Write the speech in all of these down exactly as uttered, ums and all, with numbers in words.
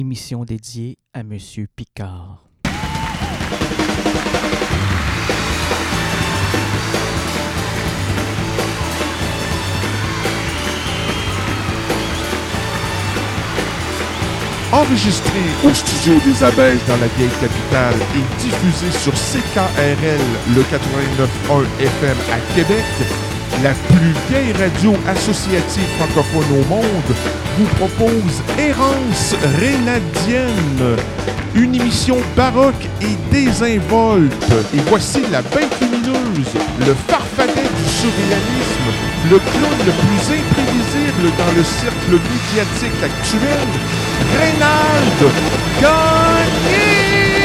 Émission dédiée à Monsieur Picard. Enregistré au studio des Abeilles dans la vieille capitale et diffusé sur C K R L, le quatre-vingt-neuf point un F M à Québec, la plus vieille radio associative francophone au monde vous propose Errance Rénadienne, une émission baroque et désinvolte. Et voici la bête lumineuse, le farfadet du surréalisme, le clown le plus imprévisible dans le cercle médiatique actuel, Reynald Gagné!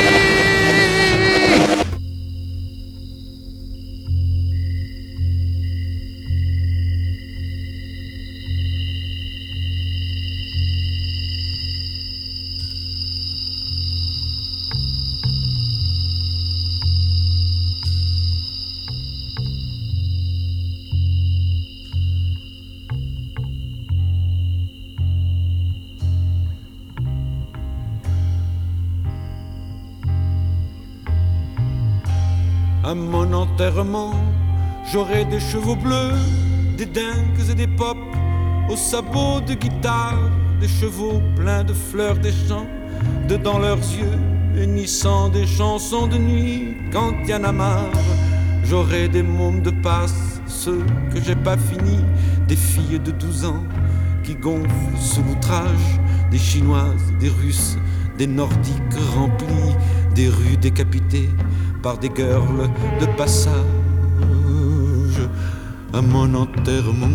À mon enterrement, j'aurai des chevaux bleus, des dingues et des pops, aux sabots de guitare, des chevaux pleins de fleurs des champs, dedans leurs yeux, hennissant des chansons de nuit. Quand y en a marre, j'aurai des mômes de passe, ceux que j'ai pas finis, des filles de douze ans qui gonflent sous l'outrage, des chinoises, des russes, des nordiques remplis, des rues décapitées par des girls de passage. À mon enterrement,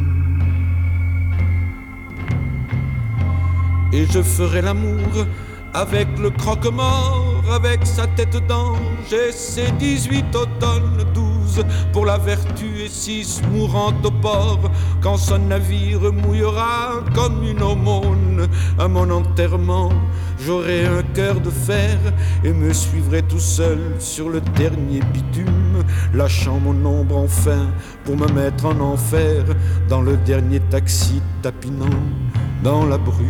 et je ferai l'amour avec le croque-mort, avec sa tête d'ange et ses dix-huit automnes, douze pour la vertu et six mourantes au port, quand son navire mouillera comme une aumône. À mon enterrement, j'aurai un cœur de fer et me suivrai tout seul sur le dernier bitume, lâchant mon ombre enfin pour me mettre en enfer, dans le dernier taxi tapinant dans la brume.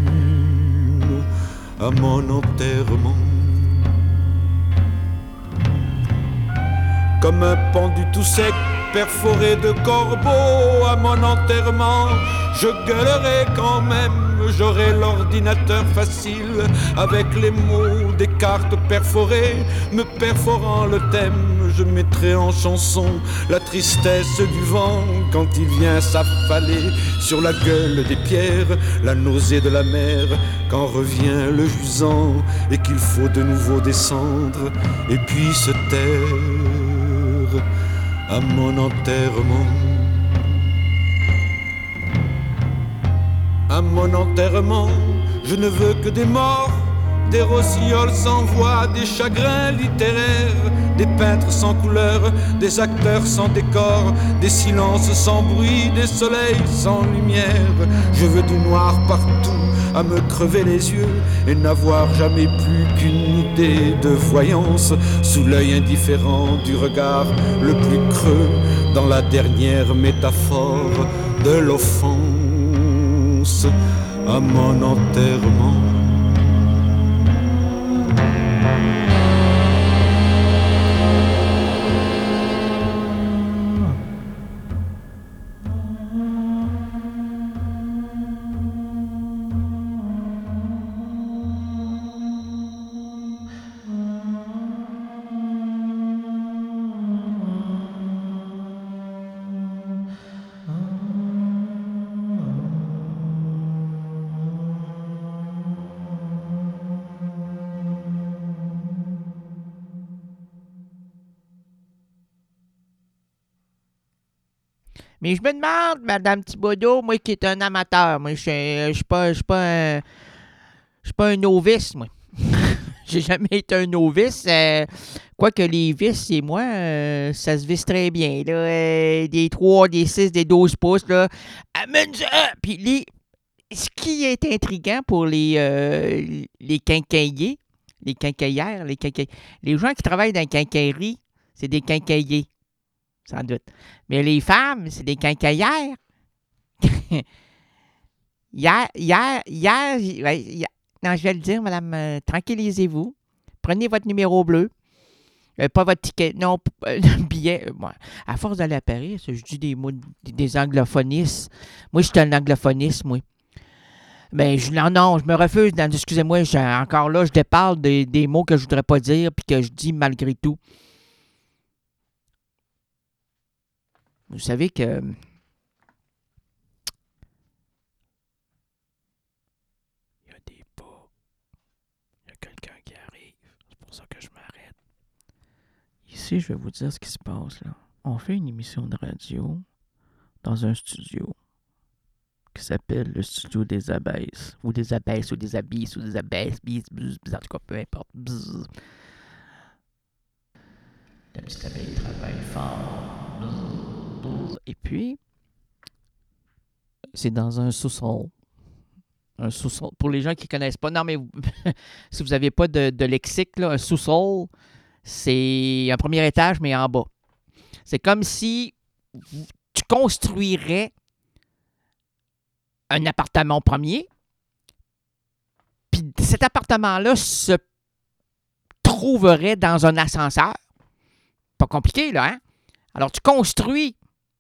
À mon enterrement, comme un pendu tout sec, perforé de corbeaux. À mon enterrement, je gueulerai quand même. J'aurai l'ordinateur facile, avec les mots des cartes perforées, me perforant le thème. Je mettrai en chanson la tristesse du vent quand il vient s'affaler sur la gueule des pierres, la nausée de la mer quand revient le jusant et qu'il faut de nouveau descendre et puis se taire. À mon enterrement, à mon enterrement, je ne veux que des morts, des rossignols sans voix, des chagrins littéraires, des peintres sans couleur, des acteurs sans décor, des silences sans bruit, des soleils sans lumière. Je veux du noir partout, à me crever les yeux et n'avoir jamais plus qu'une idée de voyance sous l'œil indifférent du regard le plus creux, dans la dernière métaphore de l'offense. À mon enterrement, Mais je me demande, Madame Thibodeau, moi qui est un amateur, moi je ne suis pas, je suis pas un. Je suis pas un novice, moi. J'ai jamais été un novice. Euh, Quoique les vis, et moi, euh, ça se visse très bien. Là, euh, des trois, des six, des douze pouces. Là. Amène ça! Puis les, ce qui est intriguant pour les, euh, les quincailliers, les quincaillères, les quincailliers, les gens qui travaillent dans la quincaillerie, c'est des quincailliers. Sans doute. Mais les femmes, c'est des quincaillères. hier, hier, hier, hier, non, je vais le dire, madame, euh, tranquillisez-vous. Prenez votre numéro bleu. Euh, pas votre ticket. Non, p- euh, le billet. euh, moi, à force d'aller à Paris, ça, je dis des mots, des, des anglophonistes. Moi, je suis un anglophoniste, moi. Mais je, non, non, je me refuse. dans- excusez-moi, je- encore là, je déparle des, des mots que je voudrais pas dire puis que je dis malgré tout. Vous savez que il y a des pas. Il y a quelqu'un qui arrive. C'est pour ça que je m'arrête. Ici, je vais vous dire ce qui se passe là. On fait une émission de radio dans un studio qui s'appelle le studio des abeilles. Ou des abeilles, ou des abysses, ou des abeilles, bis, bzz, bzz, en tout cas, peu importe. Bzz. La petite abeille travaille fort. Bzz, bzz. Et puis, c'est dans un sous-sol. Un sous-sol. Pour les gens qui ne connaissent pas, non, mais vous- si vous n'avez pas de, de lexique, là, un sous-sol, c'est un premier étage, mais en bas. C'est comme si vous- tu construirais un appartement premier, puis cet appartement-là se trouverait dans un ascenseur. Pas compliqué, là, hein? Alors, tu construis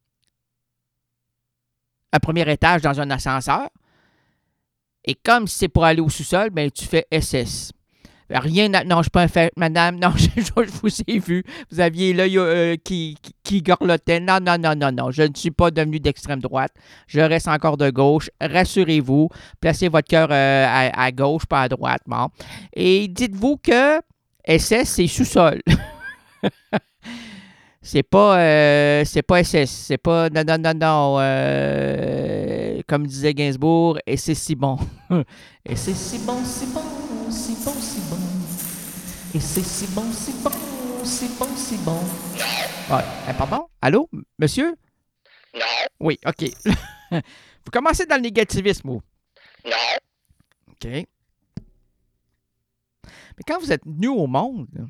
un premier étage dans un ascenseur, et comme c'est pour aller au sous-sol, ben, tu fais S S. Rien, n'a- non, je ne suis pas un fait, madame, non, je, je vous ai vu, vous aviez l'œil euh, qui, qui, qui gorlotait. Non, non, non, non, non, je ne suis pas devenu d'extrême droite, je reste encore de gauche. Rassurez-vous, placez votre cœur euh, à, à gauche, pas à droite, bon. Et dites-vous que S S, c'est sous-sol. C'est pas, euh, c'est pas S S, c'est pas, non, non, non, non, euh, comme disait Gainsbourg, et c'est si bon. Et c'est si bon, si bon, si bon, si bon. Et c'est si bon, si bon, si bon, si bon. Ouais, eh, pardon? Allô, m- monsieur? Non, Oui, OK. Vous commencez dans le négativisme, vous. non, OK. Mais quand vous êtes venu au monde, là,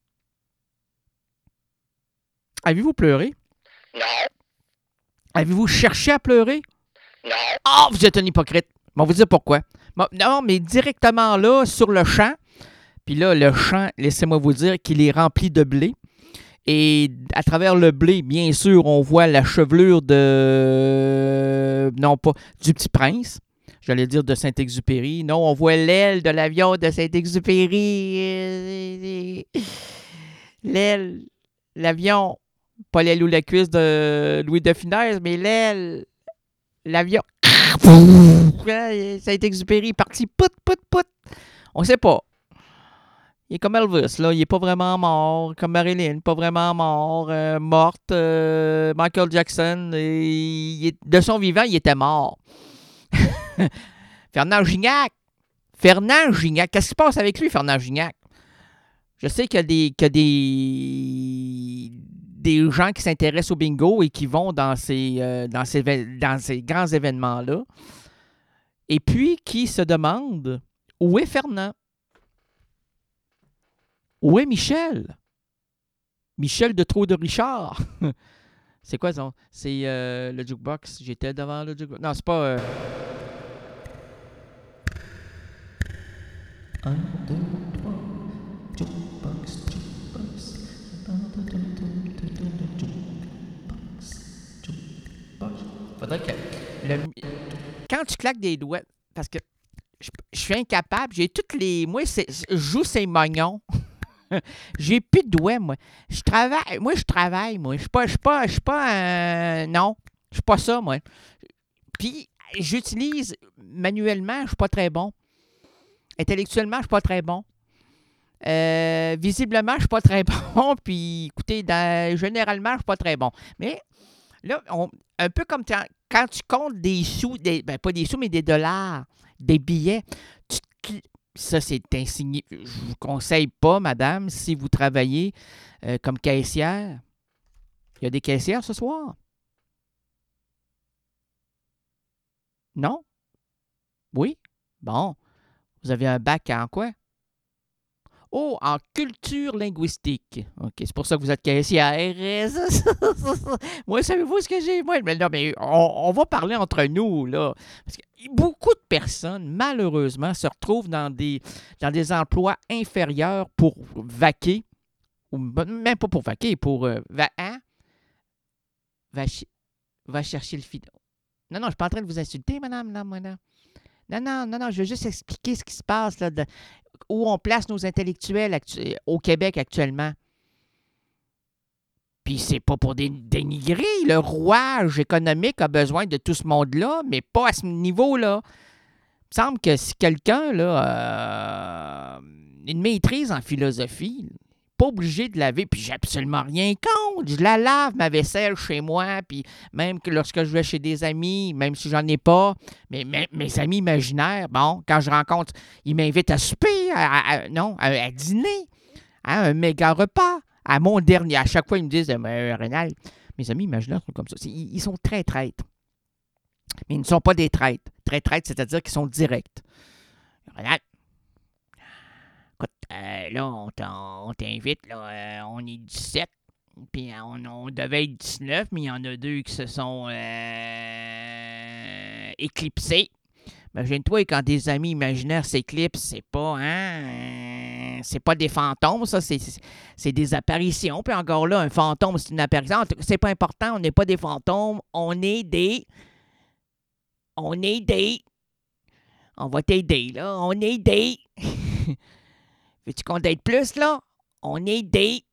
avez-vous pleuré? non, Avez-vous cherché à pleurer? non, Ah, vous êtes un hypocrite. On va vous dire pourquoi. Bon, non, mais directement là, sur le champ, puis là, le champ, laissez-moi vous dire qu'il est rempli de blé. Et à travers le blé, bien sûr, on voit la chevelure de... Non, pas du Petit Prince. J'allais dire de Saint-Exupéry. Non, on voit l'aile de l'avion de Saint-Exupéry. L'aile, l'avion. Pas l'aile ou la cuisse de Louis de Funès, mais l'aile, l'avion. Saint-Exupéry, parti, pout, pout, pout. On sait pas. Il est comme Elvis, là. Il est pas vraiment mort. Comme Marilyn, pas vraiment mort. euh, morte. euh, Michael Jackson, et il est- de son vivant, il était mort. Fernand Gignac. Fernand Gignac. Qu'est-ce qui se passe avec lui, Fernand Gignac? Je sais qu'il y a des, qu'il y a des, des gens qui s'intéressent au bingo et qui vont dans ces, euh, dans ces, vé- dans ces grands événements-là. Et puis, qui se demandent où est Fernand? Où est Michel? Michel de Trop de Richard. C'est quoi ça? C'est euh, le jukebox. J'étais devant le jukebox. Non, c'est pas. Euh... Un, deux, trois. Jukebox, jukebox. Jukebox, jukebox. Faudrait que. le- Quand tu claques des doigts, parce que je, je suis incapable, j'ai toutes les. Moi, c'est, je joue ces mognons. J'ai plus de doigts, moi. Je travaille. Moi, je travaille, moi. Je suis pas. Je suis pas. Je suis pas un. Non. Je suis pas ça, moi. Puis, j'utilise manuellement, je suis pas très bon. Intellectuellement, je suis pas très bon. Euh, visiblement, je suis pas très bon. Puis, écoutez, dans- généralement, je suis pas très bon. Mais là, on- un peu comme quand, quand tu comptes des sous, des, ben, pas des sous, mais des dollars, des billets, tu te cl- ça, c'est insignifiant. Je ne vous conseille pas, madame, si vous travaillez euh, comme caissière. Il y a des caissières ce soir? Non? Oui? Bon. Vous avez un bac en quoi? Oh, en culture linguistique. OK, c'est pour ça que vous êtes caissière. Moi, savez-vous ce que j'ai? Moi, mais non, mais on, on va parler entre nous, là. Parce que beaucoup de personnes, malheureusement, se retrouvent dans des, dans des emplois inférieurs pour vaquer, ou même pas pour vaquer, pour... Euh, va, hein? va, ch- va chercher le fil. Non, non, je ne suis pas en train de vous insulter, madame, non, madame. Non, non, non, non, je veux juste expliquer ce qui se passe, là, de, où on place nos intellectuels actu- au Québec actuellement. Puis c'est pas pour dé- dénigrer. Le rouage économique a besoin de tout ce monde-là, mais pas à ce niveau-là. Il me semble que si quelqu'un là, euh, une maîtrise en philosophie, pas obligé de laver, puis j'ai absolument rien contre. Je la lave, ma vaisselle, chez moi, puis même que lorsque je vais chez des amis, même si j'en ai pas, mais mes, mes amis imaginaires, bon, quand je rencontre, ils m'invitent à souper, à, à- à- non, à, à dîner, à un méga repas. À mon dernier, à chaque fois, ils me disent, euh, Rénal, mes amis imaginaires sont comme ça. C'est- Ils, ils sont très traîtres. Mais ils ne sont pas des traîtres. Très traîtres, c'est-à-dire qu'ils sont directs. Rénal, écoute, euh, là, on, t'en- on t'invite, là, euh, on est dix-sept, puis on, on devait être dix-neuf, mais il y en a deux qui se sont euh, éclipsés. Imagine-toi, quand des amis imaginaires s'éclipsent, c'est pas, hein, euh, c'est pas des fantômes, ça, c'est, c'est, c'est des apparitions. Puis encore là, un fantôme, c'est une apparition. En tout cas, c'est pas important, on n'est pas des fantômes, on est des... On est des... On va t'aider, là, on est des... Veux-tu qu'on t'aide plus, là? On est des...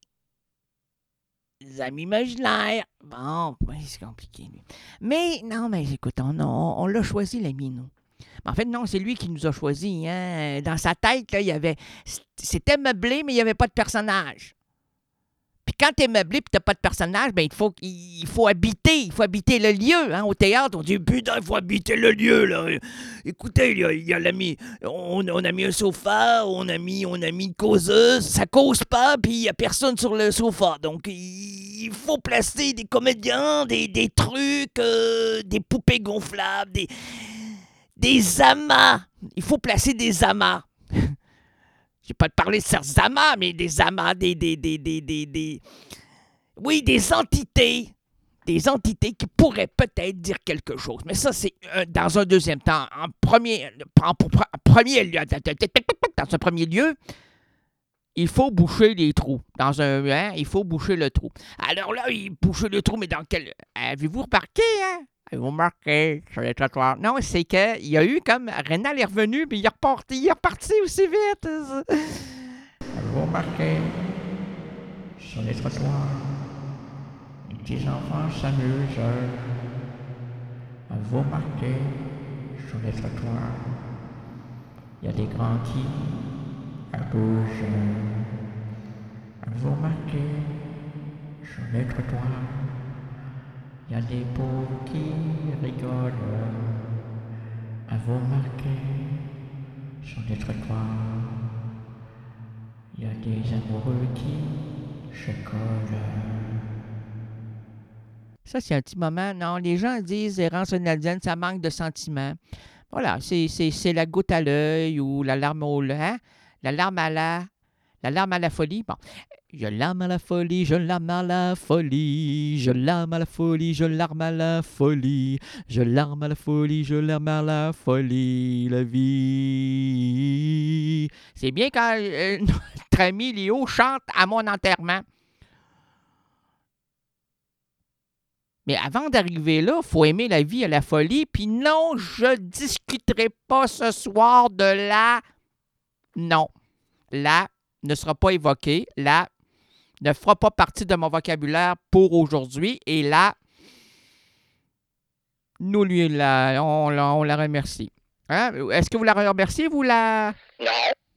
des amis imaginaires. Bon, ouais, c'est compliqué. lui. Mais, non, mais écoute, on, on, on l'a choisi, l'ami, nous. Mais en fait, non, c'est lui qui nous a choisis. Hein? Dans sa tête, là, il y avait... C'était meublé, mais il n'y avait pas de personnage. Puis quand t'es meublé et t'as pas de personnage, ben il faut, il faut habiter, il faut habiter le lieu. Hein? Au théâtre, on dit, putain, il faut habiter le lieu, là. Écoutez, il y a, il y a l'ami, on, on a mis un sofa, on a mis, on a mis une causeuse, ça cause pas, puis il y a personne sur le sofa. Donc, il faut placer des comédiens, des, des trucs, euh, des poupées gonflables, des, des amas. Il faut placer des amas. Je vais pas te parler de certains amas, mais des amas, des, des, des, des, des, des... Oui, des entités. Des entités qui pourraient peut-être dire quelque chose. Mais ça, c'est euh, dans un deuxième temps. En premier, en, en premier lieu, dans un premier lieu, il faut boucher les trous. Dans un, hein, il faut boucher le trou. Alors là, il bouche le trou, mais dans quel... Avez-vous remarqué, hein? Avez-vous remarqué sur les trottoirs? Non, c'est qu'il y a eu comme... Rénal est revenu, puis il est reparti, il est reparti aussi vite. Avez-vous remarqué sur les trottoirs? Les petits enfants s'amusent. Avez-vous remarqué sur les trottoirs? Il y a des grands qui bougent. Avez-vous remarqué sur les trottoirs? Il y a des pauvres qui rigolent. Avez-vous remarqué sur les trottoirs? Il y a des amoureux qui se collent. Ça, c'est un petit moment. Non, les gens disent errance rénalienne, ça manque de sentiments. Voilà, c'est, c'est, c'est la goutte à l'œil ou la larme au hein? La larme à la... La larme à la folie. Bon. Je larme à la folie, je larme à la folie, je larme à la folie, je larme à la folie, je larme à la folie, je larme à la folie, la vie. C'est bien quand euh, notre ami Léo chante à mon enterrement. Mais avant d'arriver là, il faut aimer la vie et la folie. Puis non, je discuterai pas ce soir de la... Non. La ne sera pas évoquée. La ne fera pas partie de mon vocabulaire pour aujourd'hui. Et là, nous lui la, on, la, on la remercie. Hein? Est-ce que vous la remerciez, vous la... Non.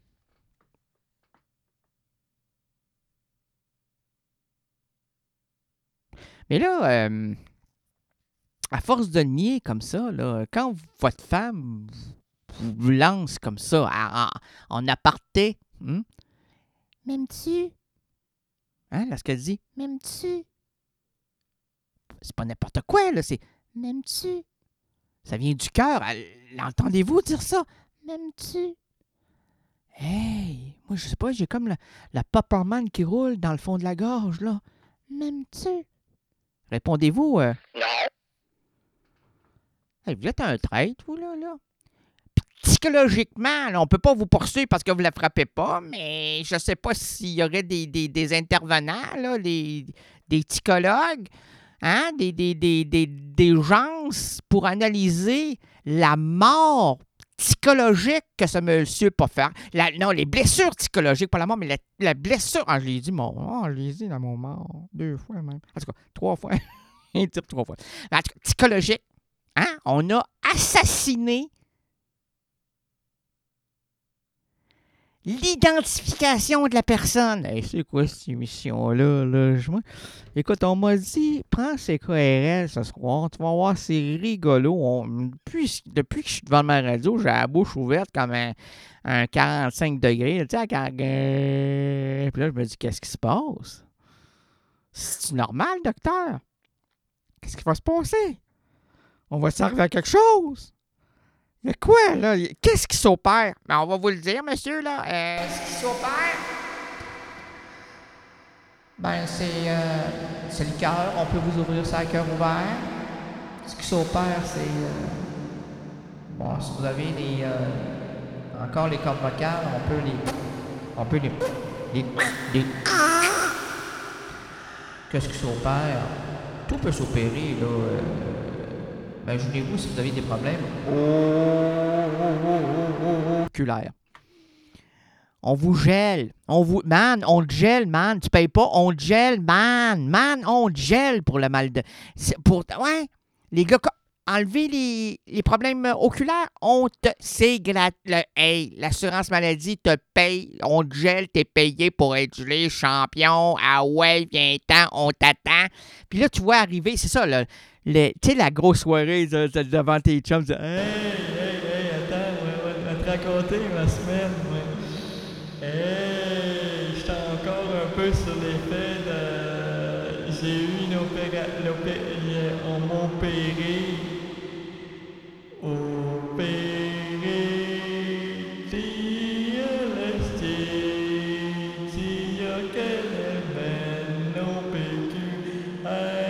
Mais là, euh, à force de nier comme ça, là, quand votre femme vous, vous lance comme ça, en, en aparté, hein? M'aimes-tu? Hein, là, ce qu'elle dit? M'aimes-tu? C'est pas n'importe quoi, là, c'est m'aimes-tu? Ça vient du cœur. L'entendez-vous dire ça? M'aimes-tu? Hey, Moi, je sais pas, j'ai comme la, la Popperman qui roule dans le fond de la gorge, là. M'aimes-tu? Répondez-vous. Euh... Non. Hey, vous êtes un traître, vous, là, là. Psychologiquement, là, on ne peut pas vous poursuivre parce que vous ne la frappez pas, mais je ne sais pas s'il y aurait des, des, des intervenants, là, des, des psychologues, hein, des, des, des, des, des gens pour analyser la mort psychologique que ce monsieur peut faire. La, non, les blessures psychologiques, pas la mort, mais la, la blessure. Ah, je l'ai dit, mon. Oh, je l'ai dit dans mon mort. Deux fois même. En tout cas, trois fois. Un type trois fois. En tout cas, psychologique. Hein? On a assassiné l'identification de la personne. Hey, c'est quoi cette émission-là? Là? Je... Écoute, on m'a dit, prends C K R L ce soir, tu vas voir, c'est rigolo. On... Depuis... Depuis que je suis devant ma radio, j'ai la bouche ouverte comme un, un quarante-cinq degrés. Tu sais, quand... Puis là, je me dis, qu'est-ce qui se passe? C'est normal, docteur? Qu'est-ce qui va se passer? On va s'arriver à quelque chose? Mais quoi, là? Qu'est-ce qui s'opère? Ben, on va vous le dire, monsieur, là. Euh, ce qui s'opère, ben, c'est, euh, c'est le cœur. On peut vous ouvrir ça à cœur ouvert. Ce qui s'opère, c'est... Euh, bon, si vous avez des... Euh, encore les cordes vocales, on peut les... On peut les... les, les Qu'est-ce qui s'opère? Tout peut s'opérer, là. Euh, Imaginez-vous si vous avez des problèmes oculaires. On vous gèle. On vous... Man, on te gèle, man. Tu payes pas, on te gèle, man. Man, on te gèle pour le mal de... C'est pour... Ouais, les gars, enlever les, les problèmes oculaires, on te... C'est gratuit. Hey, l'assurance maladie te paye. On te gèle, t'es payé pour être gelé, champion. Ah ouais, viens-t'en, on t'attend. Puis là, tu vois arriver, c'est ça, là. Tu sais, la grosse soirée ça, ça, devant tes chums, tu dis, hey, hey, hey, attends, ouais, ouais, te raconter ma semaine. Ouais. Hey, j'étais encore un peu sur l'effet de. J'ai eu une opération. On m'a opéré. Opéré. Tia l'esté. Tia qu'elle mène au P Q.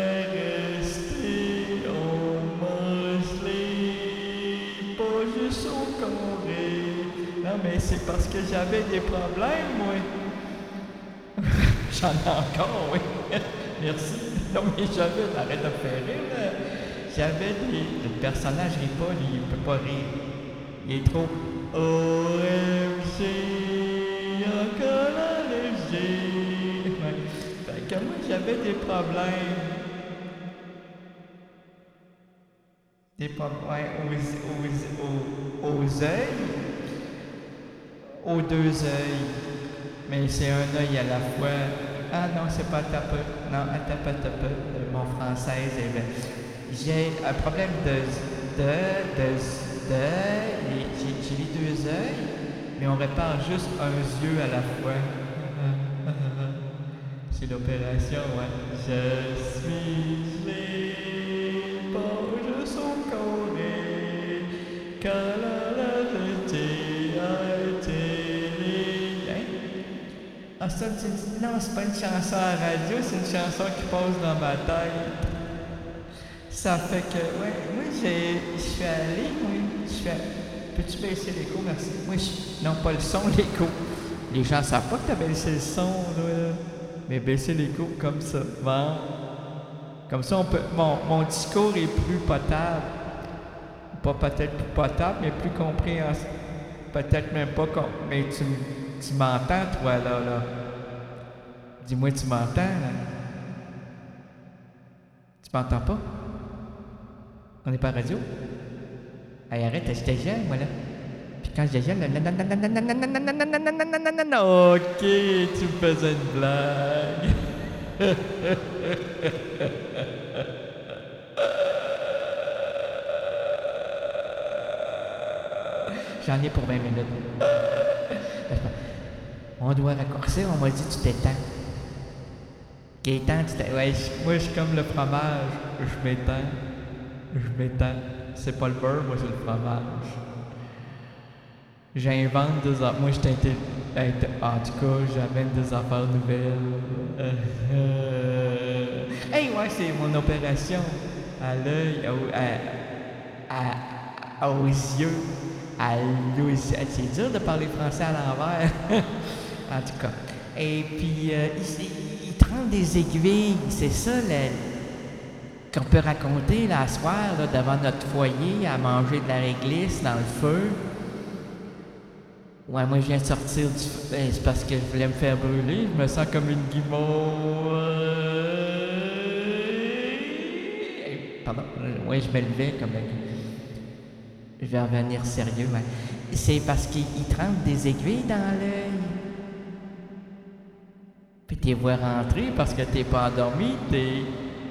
Mais c'est parce que j'avais des problèmes, moi. J'en ai encore, oui. Merci. Non, mais j'avais, arrête de faire rire, là. J'avais des... Le personnage rit pas, lui, il peut pas rire. Il est trop... O M G, encore allégé. Ouais. Fait que moi, j'avais des problèmes. Des problèmes, ouais, aux, aux, aux, aux œils. Aux deux œils, mais c'est un œil à la fois. Ah non, c'est pas ta peu. Non, attends pas ta peu. Mon français est bien. J'ai un problème de. de. de. de. J'ai, j'ai les deux œils, mais on répare juste un yeux à la fois. C'est l'opération, ouais. Je suis libre, je suis coré, car la lâcheté a été. Ah, ça, c'est... Non, c'est pas une chanson à la radio, c'est une chanson qui passe dans ma tête. Ça fait que, ouais, moi, j'ai, je suis allé, moi, je suis allé... Peux-tu baisser l'écho, merci? Moi, je... Non, pas le son, l'écho. Les gens savent pas que t'as baissé le son, là. Mais baisser l'écho comme ça, bon. Comme ça, on peut... Mon, mon discours est plus potable. Pas peut-être plus potable, mais plus compréhensible. Peut-être même pas... Com... Mais tu Tu m'entends, toi, là, là? Dis-moi, tu m'entends, là? Tu m'entends pas? On n'est pas à radio? Hey, arrête, je te gèle, moi, là. Puis quand je te gèle, ok, tu me faisais une blague. J'en ai pour vingt minutes. On doit raccourcir, on m'a dit tu t'étends. Gaétan, tu t'étends. Ouais, je, moi je suis comme le fromage. Je m'étends. Je m'étends. C'est pas le beurre, moi c'est le fromage. J'invente des autres. Moi je t'intelligent. Hey, t- en tout cas, j'amène des affaires nouvelles. Euh, euh. Hey, ouais, c'est mon opération. À l'œil, au- à, à- aux yeux. À l'œil. C'est dur de parler français à l'envers. En tout cas. Et puis, euh, il, il trempe des aiguilles. C'est ça, le, qu'on peut raconter, là, à soir, là, devant notre foyer, à manger de la réglisse dans le feu. Ouais, moi, je viens de sortir du feu. Ben, c'est parce que je voulais me faire brûler. Je me sens comme une guimauve. Pardon. Ouais, je me levais comme un... Je vais revenir sérieux, ouais. C'est parce qu'il il trempe des aiguilles dans l'œil. Puis t'es vois rentrer parce que t'es pas endormi, t'es...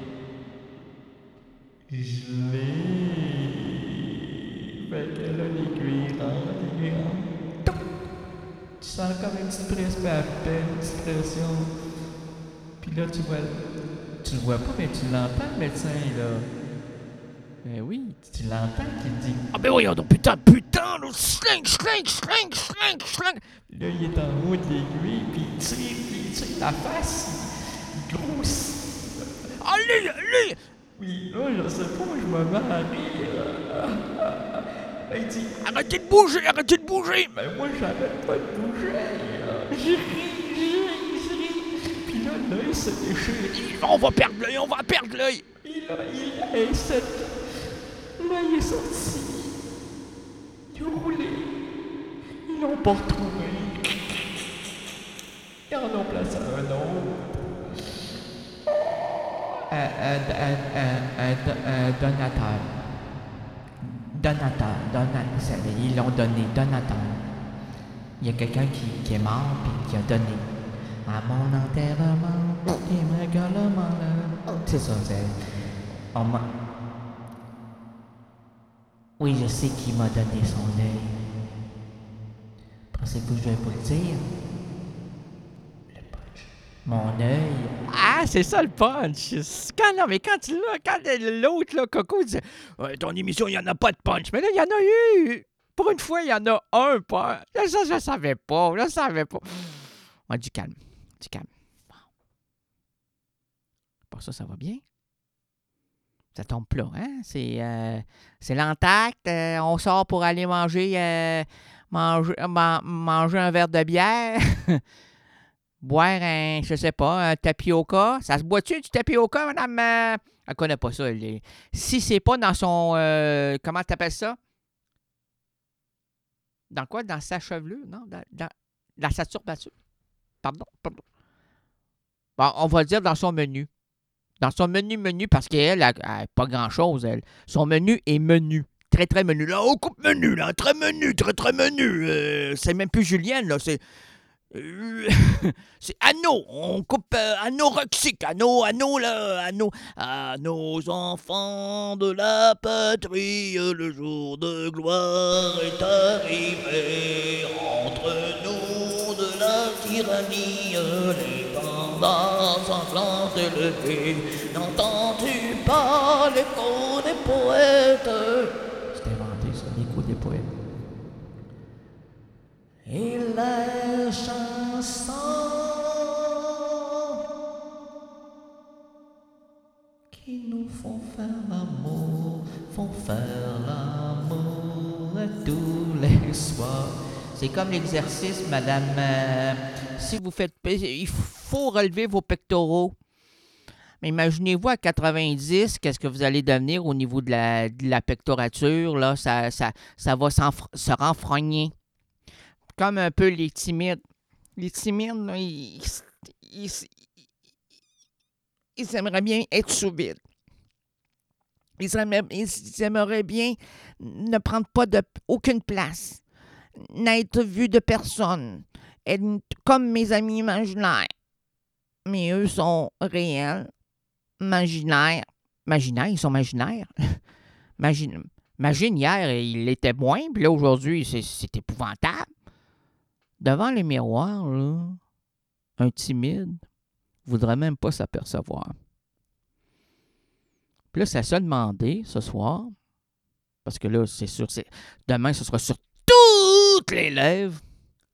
gelé. Fait que là, l'aiguille rentre, l'aiguille rentre. Touc! Tu sens comme une petite pression, à peine, une petite pression. Puis là, tu vois... Tu le vois pas, mais tu l'entends, le médecin, là. Ben oui, tu l'entends qui te dit « Ah ben voyons donc, putain, putain, là, sling, sling, sling, sling, sling. Là, il est en haut de l'aiguille, puis il tire, puis il tire la face, il grossit. Allez, allez. Oui, là, je sais pas, je me mets à rire. Là, il dit « Arrêtez de bouger, arrêtez de bouger. Ben moi, j'arrête pas de bouger. là. Je ris, je ris, je ris. Puis là, l'œil se déchire. On va perdre l'œil, on va perdre l'œil. Et là, il est cette... Là, il est sorti. Il a roulé. Ils l'ont pas retrouvé. Ils en ont placé un autre. Un, un, un, un, un, un donateur. Donateur. Donateur. Ils l'ont donné. Donateur. Il y a quelqu'un qui, qui est mort puis qui a donné. À mon enterrement, il me gueule le malheur. C'est ça, c'est... On m'a... Oui, je sais qui m'a donné son œil. Pensez-vous que je vais vous le dire? Le punch. Mon œil. Ah, c'est ça le punch. Quand, non, mais quand tu l'as, quand l'autre, là, Coco, disait ouais, ton émission, il n'y en a pas de punch. Mais là, il y en a eu. Pour une fois, il y en a un punch. Là, ça, je ne savais pas. Je ne savais pas. Ouais, du calme. Du calme. Bon. Pour ça, ça va bien. Ça tombe plat, hein? C'est, euh, c'est l'entact. Euh, on sort pour aller manger, euh, manger, man- manger un verre de bière. Boire un, je sais pas, un tapioca. Ça se boit-tu du tapioca, madame? Euh? Elle connaît pas ça. Elle est... Si c'est pas dans son... Euh, comment t'appelles ça? Dans quoi? Dans sa chevelure? Non? Dans, dans, dans sa turbature? Pardon? Pardon. Bon, on va dire dans son menu. Dans son menu, menu, parce qu'elle n'a pas grand-chose, elle. Son menu est menu. Très, très menu. Là, on coupe menu, là. Très menu, très, très menu. Euh, c'est même plus Julienne, là. C'est... Euh, c'est anneau. On coupe euh, anneau roxique. Anneau, anneau, là. Anneau. À nos enfants de la patrie, le jour de gloire est arrivé. Entre nous de la tyrannie, les tendances sanglantes élevées. N'entends-tu pas l'écho des poètes? C'est inventé, ça, l'écho des poètes. Et les chansons qui nous font faire l'amour, font faire l'amour tous les soirs. C'est comme l'exercice, madame. Euh, si vous faites... Il faut relever vos pectoraux. Mais imaginez-vous à quatre-vingt-dix, qu'est-ce que vous allez devenir au niveau de la, de la pectorature. Là, ça, ça, ça va se renfrogner. Comme un peu les timides. Les timides, là, ils, ils, ils, ils aimeraient bien être sous vide. Ils aimeraient, ils aimeraient bien ne prendre pas de, aucune place. N'être vu de personne. Être comme mes amis imaginaires. Mais eux sont réels. Imaginaires. Imaginaires, ils sont imaginaires. Imagine, imagine hier, il était moins, puis là, aujourd'hui, c'est, c'est épouvantable. Devant les miroirs, là, un timide voudrait même pas s'apercevoir. Puis là, ça s'est demandé ce soir, parce que là, c'est sûr, c'est, demain, ce sera sur toutes les lèvres.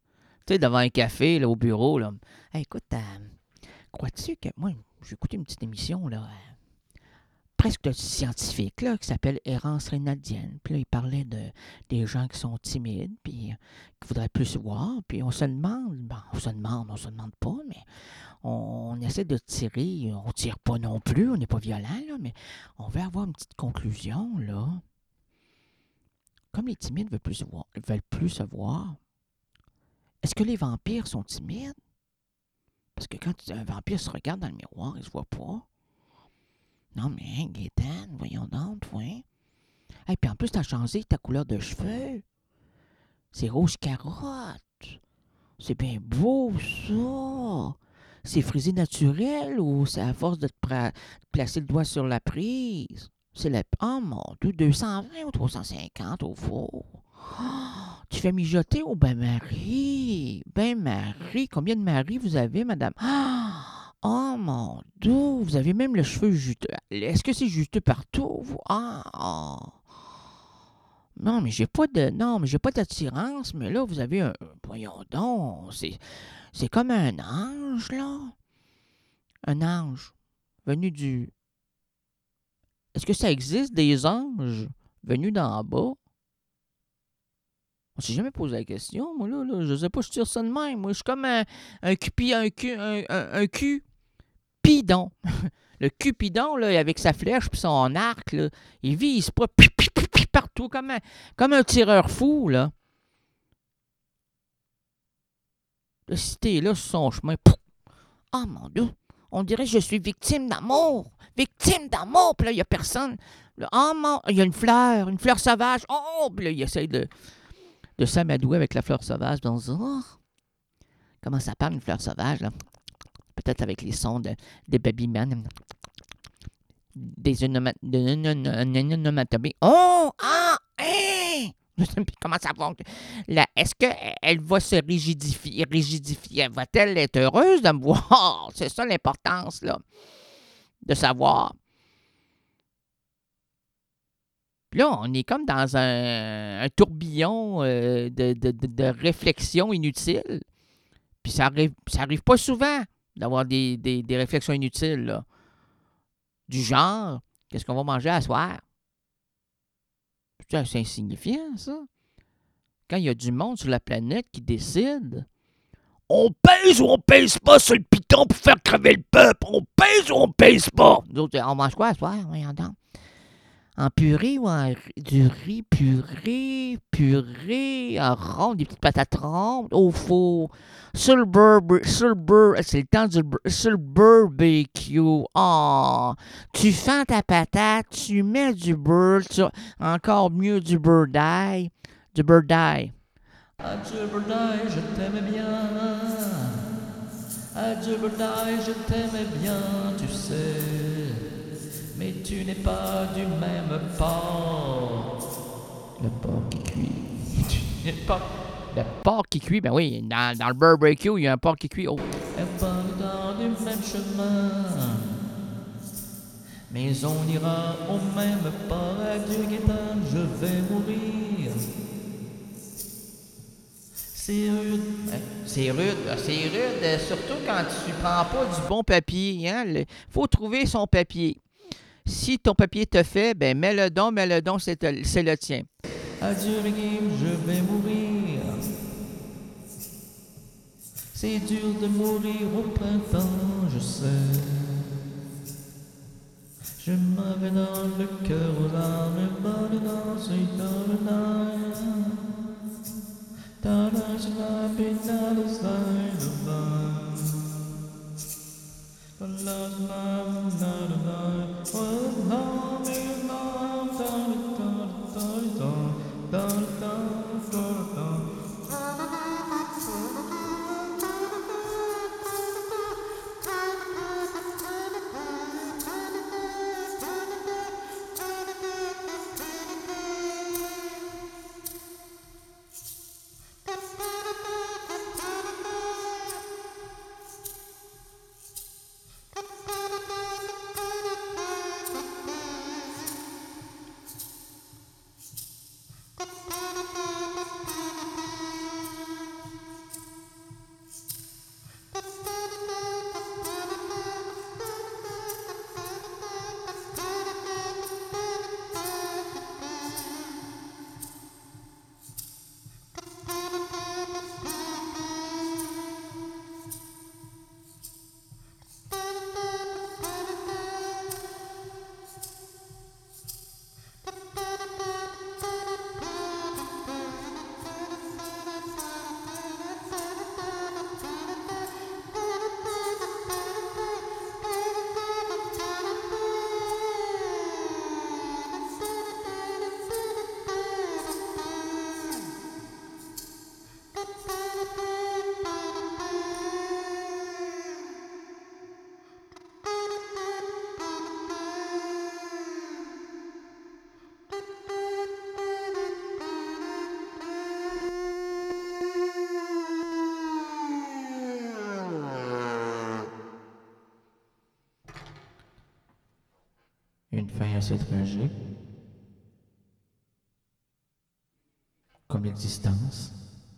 Tu sais, devant un café, là, au bureau, là. Hey, écoute, euh, crois-tu que... Moi, j'ai écouté une petite émission, là, euh, presque scientifique, là, qui s'appelle Errance rénaldienne. Puis là, il parlait de, des gens qui sont timides, puis euh, qui voudraient plus se voir. Puis on se demande... Bon, on se demande, on se demande pas, mais... On, on essaie de tirer... On tire pas non plus, on n'est pas violent, là, mais on veut avoir une petite conclusion, là. Comme les timides veulent plus se voir, veulent plus se voir, est-ce que les vampires sont timides? Parce que quand un vampire se regarde dans le miroir, il se voit pas. Non, mais hein, Gaétane, voyons donc, toi. Et puis en plus, t'as changé ta couleur de cheveux. C'est rouge carotte. C'est bien beau, ça. C'est frisé naturel ou c'est à force de te pra- placer le doigt sur la prise? C'est la... Oh mon Dieu, deux cent vingt ou trois cent cinquante au four. Oh, tu fais mijoter au bain-marie. Bain-marie. Combien de maris vous avez, madame? Oh mon Dieu, vous avez même le cheveu juteux. Est-ce que c'est juteux partout, vous? Ah, oh. Non, mais j'ai pas de. Non, mais j'ai pas d'attirance, mais là, vous avez un. Voyons donc. C'est, c'est comme un ange, là. Un ange. Venu du. Est-ce que ça existe des anges venus d'en bas? On s'est jamais posé la question, moi, là. là. Je sais pas, je tire ça de même. Moi, je suis comme un, un, cupi, un, cu, un, un, un cupidon. Le cupidon, là, avec sa flèche puis son arc, là, il vise pas pi, pi, pi, pi, partout, comme un, comme un tireur fou, là. Là, si t'es là sur son chemin, pouf! Oh mon Dieu! On dirait que je suis victime d'amour! Victime d'amour! Puis là, il n'y a personne. Là, oh mon... Il y a une fleur, une fleur sauvage. Oh! Puis là, il essaie de, de s'amadouer avec la fleur sauvage. Donc, oh! Comment ça parle, une fleur sauvage, là? Peut-être avec les sons de, des babyman. Des onomatopées. Oh! Ah! Hein! Je sais plus comment ça va. Là, est-ce qu'elle va se rigidifier? rigidifier? Va-t-elle être heureuse de me voir? C'est ça l'importance, là. De savoir. Puis là, on est comme dans un, un tourbillon euh, de, de, de, de réflexions inutiles. Puis ça arrive, ça arrive pas souvent d'avoir des, des, des réflexions inutiles, là. Du genre, qu'est-ce qu'on va manger à soir? C'est insignifiant, ça. Quand il y a du monde sur la planète qui décide, on pèse ou on pèse pas sur le piton pour faire crever le peuple. On pèse ou on pèse pas. Nous autres, on mange quoi à soir? Voyons donc. En purée ou en du riz purée, purée, en ronde, des petites patates rondes, au four, sur le beurre, sur le beurre, c'est le temps du sur le barbecue. Oh, tu fends ta patate, tu mets du beurre, tu, encore mieux du beurre d'ail, du beurre d'ail. Adieu beurre d'ail, je t'aimais bien. Adieu beurre d'ail, je t'aimais bien, tu sais. Mais tu n'es pas du même porc. Le porc qui cuit. Tu n'es pas... Le porc qui cuit, ben oui, dans, dans le barbecue, il y a un porc qui cuit. Oh. Et pas dans le même chemin. Mais on ira au même port. Adieu Gaétane, je vais mourir. C'est rude. Hein? C'est rude, c'est rude, surtout quand tu prends pas du bon papier. Il hein? faut trouver son papier. Si ton papier te fait, ben mets le don, mets le don, c'est, te, c'est le tien. Adieu Régime, je vais mourir. C'est dur de mourir au printemps, je sais. Je m'avais dans le cœur aux larmes, bonne danse dans le night. Dans la slide, dans le slide of life. The last love, not a life, was love, is love, da da da da da da da da. fin assez tragique, comme l'existence.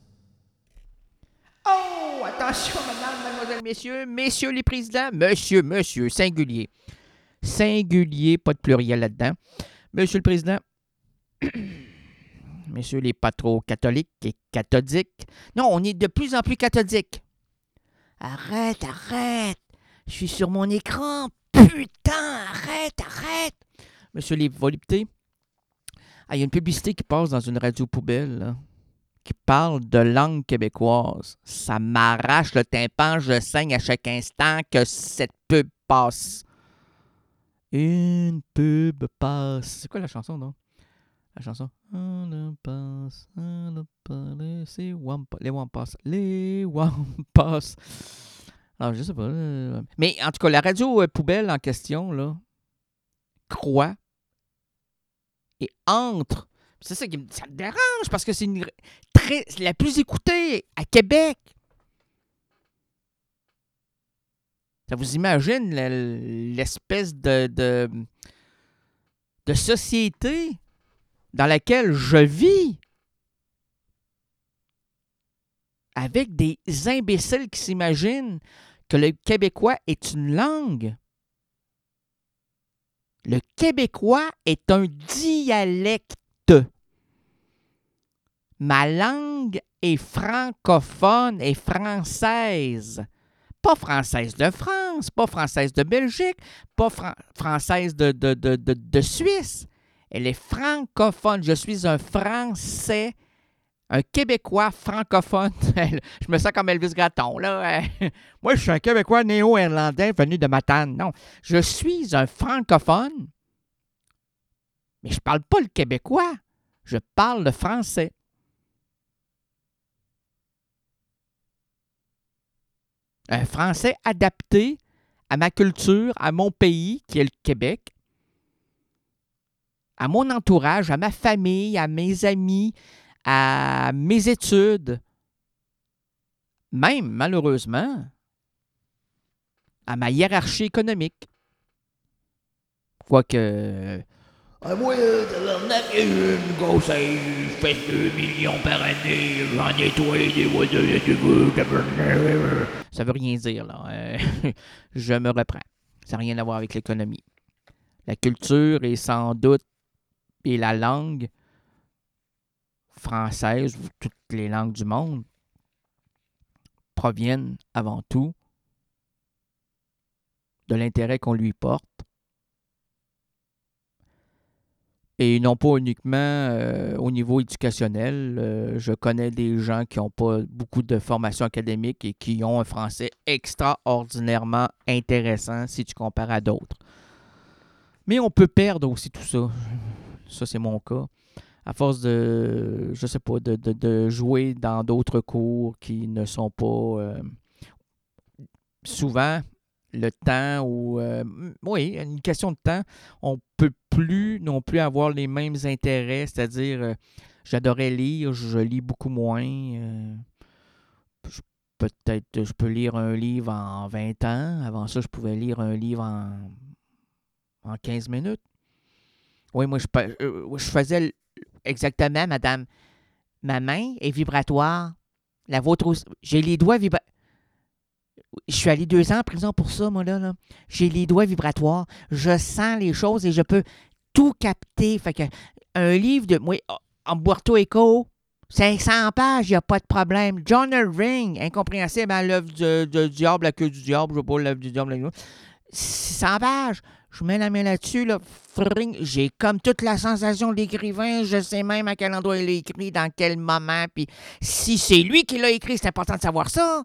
Oh, attention, madame, mademoiselle, messieurs, messieurs les présidents, monsieur, monsieur, singulier. Singulier, pas de pluriel là-dedans. Monsieur le président, messieurs les patros catholiques et cathodiques. Non, on est de plus en plus cathodiques. Arrête, arrête. Je suis sur mon écran. Putain, arrête, arrête. Monsieur les voluptés, ah, il y a une publicité qui passe dans une radio poubelle, là, qui parle de langue québécoise. Ça m'arrache le tympan, je saigne à chaque instant que cette pub passe. Une pub passe. C'est quoi la chanson, non? La chanson. On passe, on passe, c'est Wampas. Les Wampas. Les Wampas. Alors, je sais pas. Euh... Mais en tout cas, la radio euh, poubelle en question, là, croit et entre. C'est ça qui me, ça me dérange parce que c'est une, très, c'est la plus écoutée à Québec. Ça vous imagine l'espèce de, de, de société dans laquelle je vis avec des imbéciles qui s'imaginent que le québécois est une langue. Le québécois est un dialecte. Ma langue est francophone et française. Pas française de France, pas française de Belgique, pas fran- française de, de, de, de, de Suisse. Elle est francophone. Je suis un Français, un Québécois francophone. Je me sens comme Elvis Gratton, là. Moi, je suis un Québécois néo-irlandais venu de Matane. Non, je suis un francophone, mais je ne parle pas le québécois. Je parle le français. Un français adapté à ma culture, à mon pays, qui est le Québec, à mon entourage, à ma famille, à mes amis, à mes études, même, malheureusement, à ma hiérarchie économique. Quoique... Ah, moi, tabarnak, j'ai une grosse, je fais deux millions par année, j'en nettoie des voitures de cheveux, tabarnak. Ça veut rien dire, là. Euh, je me reprends. Ça n'a rien à voir avec l'économie. La culture est sans doute, et la langue française, ou toutes les langues du monde, proviennent avant tout de l'intérêt qu'on lui porte. Et non pas uniquement euh, au niveau éducationnel. Euh, je connais des gens qui n'ont pas beaucoup de formation académique et qui ont un français extraordinairement intéressant si tu compares à d'autres. Mais on peut perdre aussi tout ça. Ça, c'est mon cas. À force de, je sais pas, de, de, de jouer dans d'autres cours qui ne sont pas... Euh, souvent... le temps ou... Euh, oui, une question de temps. On ne peut plus non plus avoir les mêmes intérêts, c'est-à-dire, euh, j'adorais lire, je lis beaucoup moins. Euh, je, peut-être, je peux lire un livre en vingt ans. Avant ça, je pouvais lire un livre en, en quinze minutes. Oui, moi, je, euh, je faisais exactement, madame. Ma main est vibratoire. La vôtre aussi. J'ai les doigts vibratoires. Je suis allé deux ans en prison pour ça, moi, là. là. J'ai les doigts vibratoires. Je sens les choses et je peux tout capter. Fait que un livre de... Moi, Umberto Eco, cinq cents pages, il n'y a pas de problème. John Irving, incompréhensible, hein, l'œuvre du, du diable, la queue du diable, je ne sais pas, l'œuvre du diable. six cents pages. Je mets la main là-dessus, là. Fring, j'ai comme toute la sensation de l'écrivain. Je sais même à quel endroit il l'a écrit, dans quel moment. Puis si c'est lui qui l'a écrit, c'est important de savoir ça.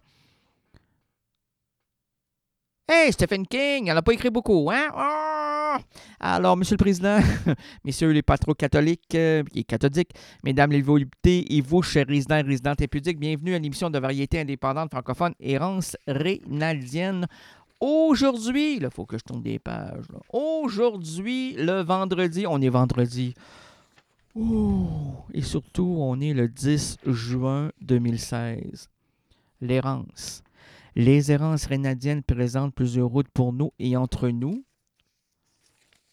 Hey, Stephen King, elle n'a pas écrit beaucoup, hein? Oh! Alors, Monsieur le Président, Messieurs les patrons catholiques euh, et cathodiques, Mesdames les voluptés et vous, chers résidents et résidentes impudiques, bienvenue à l'émission de variété indépendante francophone Errance Rénaldienne. Aujourd'hui, il faut que je tourne des pages. Là. Aujourd'hui, le vendredi, on est vendredi. Oh! Et surtout, on est le dix juin deux mille seize. L'errance. Les errances rénadiennes présentent plusieurs routes pour nous et entre nous.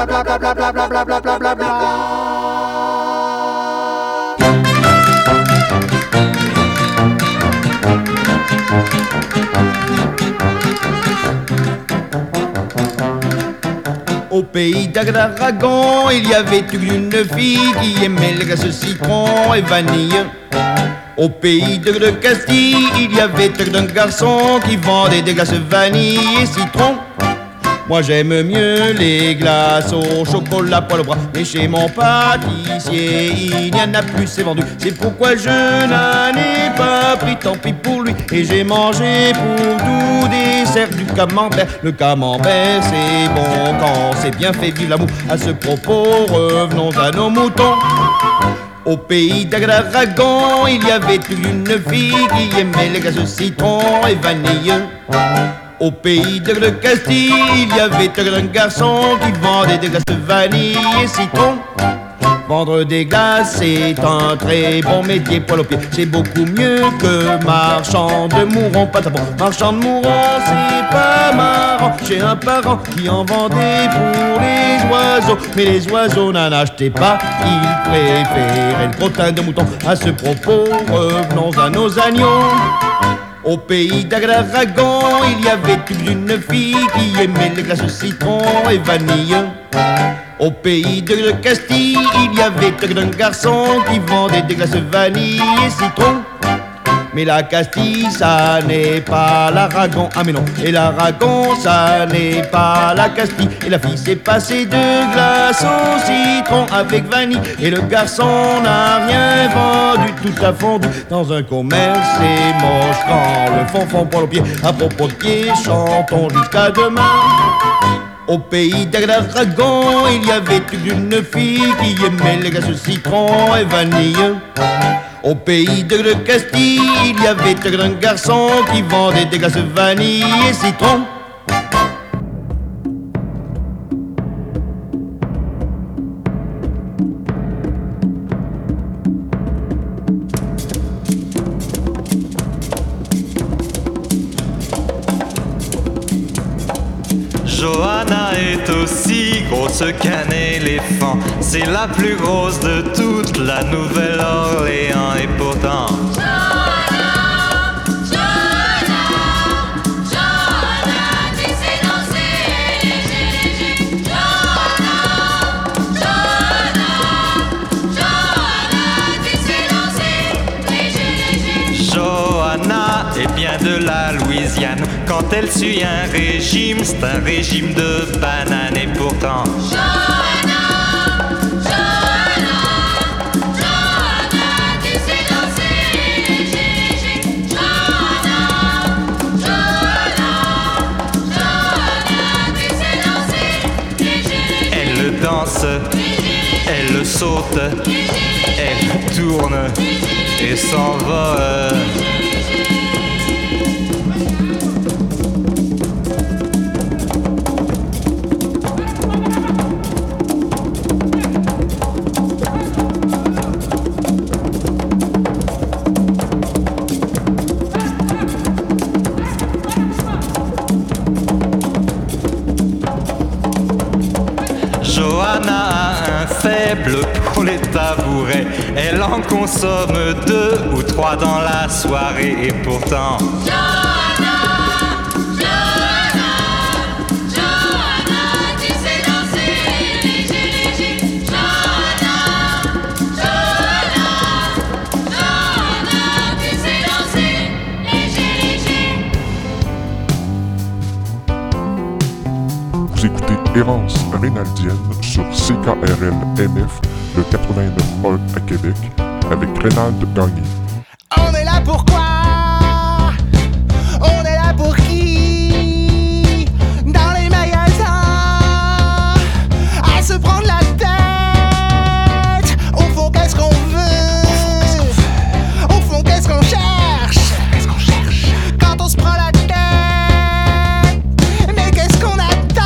bla bla bla bla bla bla bla bla bla bla bla. Au pays d'Aragon, il y avait une fille qui aimait le glace citron et vanille. Au pays de Castille, il y avait un garçon qui vendait des glaces vanille et citron. Moi j'aime mieux les glaces au chocolat poil au bras, mais chez mon pâtissier il n'y en a plus, c'est vendu. C'est pourquoi je n'en ai pas pris, tant pis pour lui. Et j'ai mangé pour tout dessert du camembert. Le camembert c'est bon quand c'est bien fait, vive l'amour. À ce propos, revenons à nos moutons. Au pays d'Aragon, il y avait une fille qui aimait les glaces citron et vanille. Au pays de Castille, il y avait un garçon qui vendait des glaces vanille et citron. Vendre des glaces, c'est un très bon métier, poil aux pieds. C'est beaucoup mieux que marchand de mourons, pas bon. Marchand de mourons, c'est pas marrant. J'ai un parent qui en vendait pour les oiseaux, mais les oiseaux n'en achetaient pas. Ils préféraient le crottin de mouton. À ce propos, revenons à nos agneaux. Au pays d'Aragon, il y avait une fille qui aimait les glaces citron et vanille. Au pays de Castille, il y avait un garçon qui vendait des glaces vanille et citron. Mais la Castille, ça n'est pas l'Aragon, ah mais non. Et l'Aragon, ça n'est pas la Castille. Et la fille s'est passée de glace au citron avec vanille. Et le garçon n'a rien vendu, tout a fondu dans un commerce. C'est moche quand le fond fond pour le pied. À propos de pied, chantons jusqu'à demain. Au pays d'Aragon, il y avait une fille qui aimait les glaces citron et vanille. Au pays de Castille, il y avait un garçon qui vendait des glaces vanille et citron. Johanna est aussi grosse qu'un éléphant. C'est la plus grosse de toute la Nouvelle-Orléans. Et pourtant Johanna, Johanna, Johanna, tu sais danser léger, léger. Johanna, Johanna, Johanna, tu sais danser léger, léger. Johanna est bien de la Louisiane. Quand elle suit un régime, c'est un régime de bananes. Et pourtant Johanna, Johanna, Johanna, tu sais danser léger, léger. Johanna, Johanna, Johanna, tu sais danser léger, léger. elle le danse, elle le saute, elle tourne et s'envole. Johanna a un faible pour les tabourets. Elle en consomme deux ou trois dans la soirée. Et pourtant Johanna, Johanna, Johanna, tu sais danser léger, léger. Johanna, Johanna, Johanna, tu sais danser léger, léger. Vous écoutez Errance Rénaldienne sur C K R L M F, le quatre-vingt-neuf point un à Québec, avec Rénald Gagné. On est là pour quoi? On est là pour qui? Dans les magasins, à se prendre la tête. Au fond, qu'est-ce qu'on veut? Au fond, qu'est-ce qu'on cherche? Qu'est-ce qu'on cherche? Quand on se prend la tête, mais qu'est-ce qu'on attend?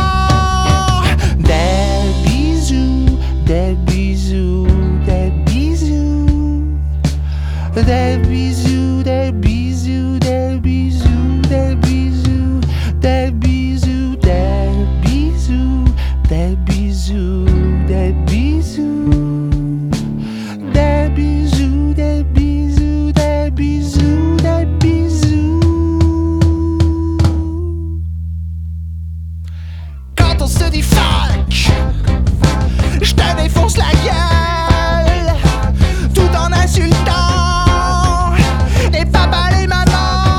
Des bisous, des bisous, des bisous. Des bisous, des bisous, des bisous, des bisous, des bisous, des bisous, des bisous. bisous, des bisous, des bisous, des bisous, des bisous, des bisous. Quand on se dit fuck, je te défonce la gueule, tout en insultant les papas, les mamans.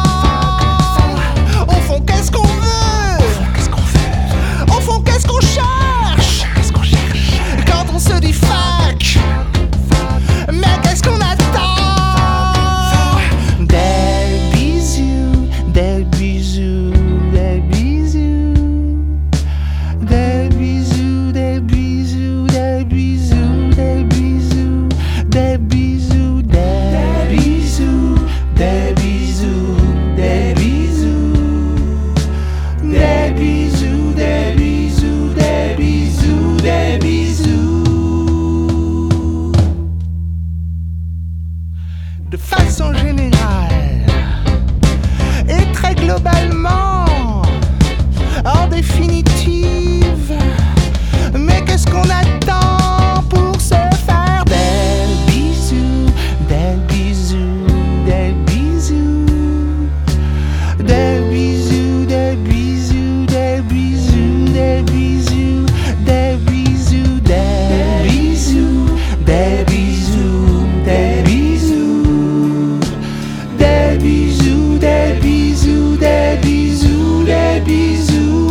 Au fond, qu'est-ce qu'on veut? Au fond, qu'est-ce qu'on cherche? Quand on se dit fuck, mais qu'est-ce qu'on attend? Des bisous, des bisous, des bisous, des bisous, des bisous, des bisous, des bisous, des bisous, des bisous, des bisous, des bisous, des bisous, des bisous, des bisous, des bisous. De façon générale et très globalement, en définitive, mais qu'est-ce qu'on attend pour se faire des bisous, des bisous, des bisous, des bisous, des bisous, des bisous, des bisous, des bisous, des bisous, des bisous, des bisous, des bisous, des bisous, des bisous, des bisous,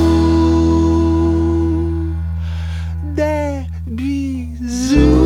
des bisous.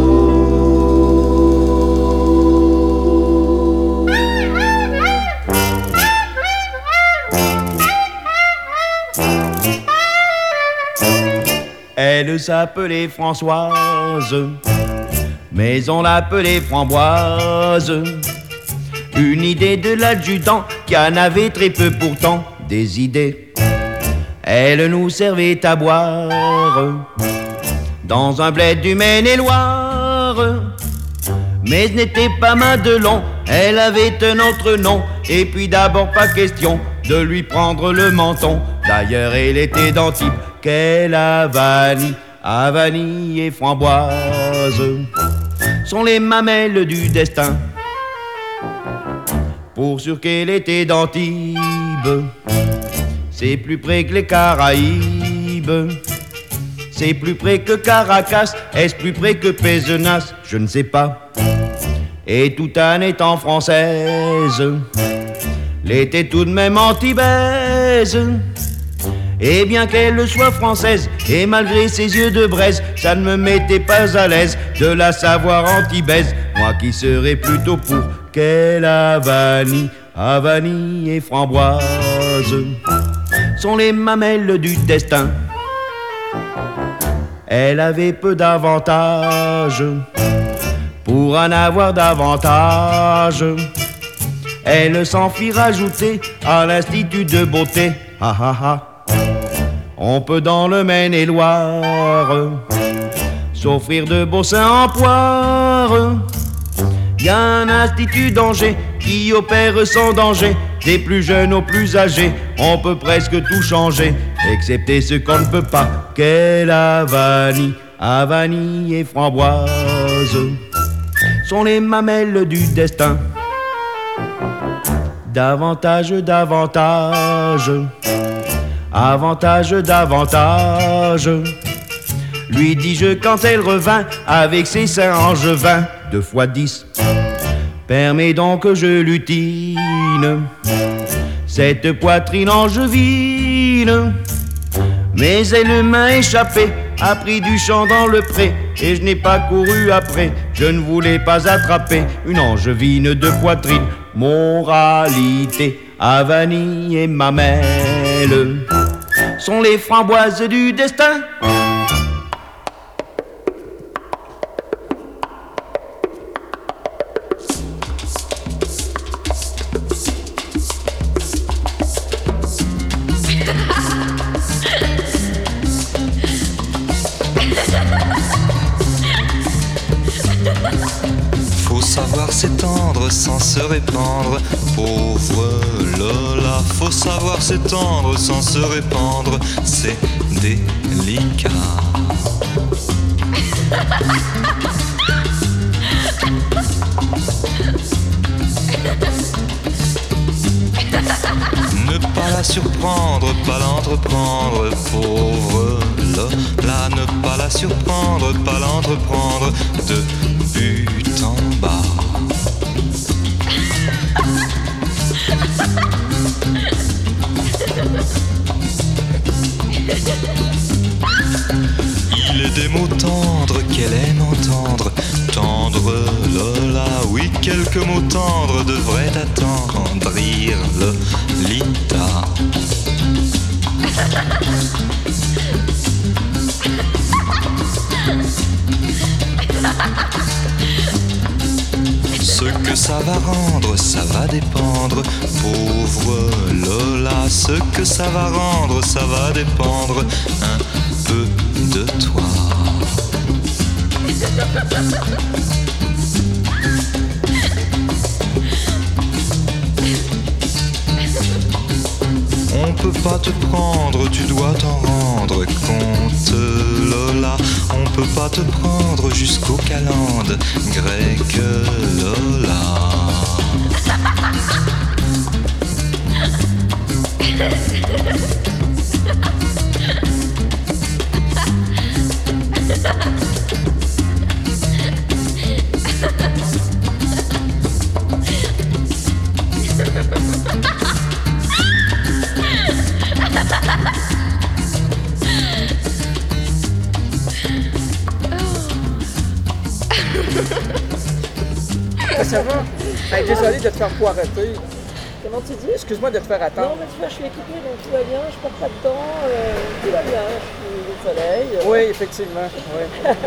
Elle s'appelait Françoise, mais on l'appelait Framboise. Une idée de l'adjudant qui en avait très peu pourtant des idées. Elle nous servait à boire dans un bled du Maine-et-Loire. Mais ce n'était pas Madelon, elle avait un autre nom. Et puis d'abord pas question de lui prendre le menton. D'ailleurs elle était d'Antibes, qu'elle a vanille, à vanille et framboise sont les mamelles du destin. Pour sûr qu'elle était d'Antibes, c'est plus près que les Caraïbes. C'est plus près que Caracas, est-ce plus près que Pézenas? Je ne sais pas. Et tout en étant française, l'était tout de même antibaise. Et bien qu'elle soit française, et malgré ses yeux de braise, ça ne me mettait pas à l'aise de la savoir antibaise. Moi qui serais plutôt pour qu'elle a vanille, à vanille et framboise sont les mamelles du destin. Elle avait peu d'avantages pour en avoir davantage. Elle s'en fit rajouter à l'institut de beauté. Ha ha ha. On peut dans le Maine-et-Loire s'offrir de beaux seins en poire. Y a un institut d'Angers qui opère sans danger, des plus jeunes aux plus âgés. On peut presque tout changer, excepté ce qu'on ne peut pas, qu'elle a vanille, à vanille et framboise sont les mamelles du destin. Davantage, davantage, avantage, davantage, lui dis-je quand elle revint avec ses seins angevins. Deux fois dix, permets donc que je lutine cette poitrine angevine. Mais elle m'a échappé, a pris du champ dans le pré, et je n'ai pas couru après. Je ne voulais pas attraper une angevine de poitrine. Moralité, à vanille et mamelle sont les framboises du destin. Faut savoir savoir s'étendre sans se répandre. Pauvre Lola, faut savoir s'étendre sans se répandre. C'est délicat. Ne pas la surprendre, pas l'entreprendre, pauvre Lola. Ne pas la surprendre, pas l'entreprendre, de but en bas. Il est des mots tendres qu'elle aime entendre. Tendre Lola, oui, quelques mots tendres devraient attendrir Lolita. Ce que ça va rendre, ça va dépendre, pauvre Lola. Ce que ça va rendre, ça va dépendre un peu de toi. On peut pas te prendre, tu dois t'en rendre compte, Lola. On peut pas te prendre jusqu'au calende grec, Lola. Ça va? Hey, désolé de te faire poireter. Comment tu dis? Excuse-moi de te faire Non, attendre. mais tu vois, je suis équipée, donc tout va bien, je perds pas de temps, euh, tout va bien, je suis au soleil. euh. Oui, effectivement. Oui.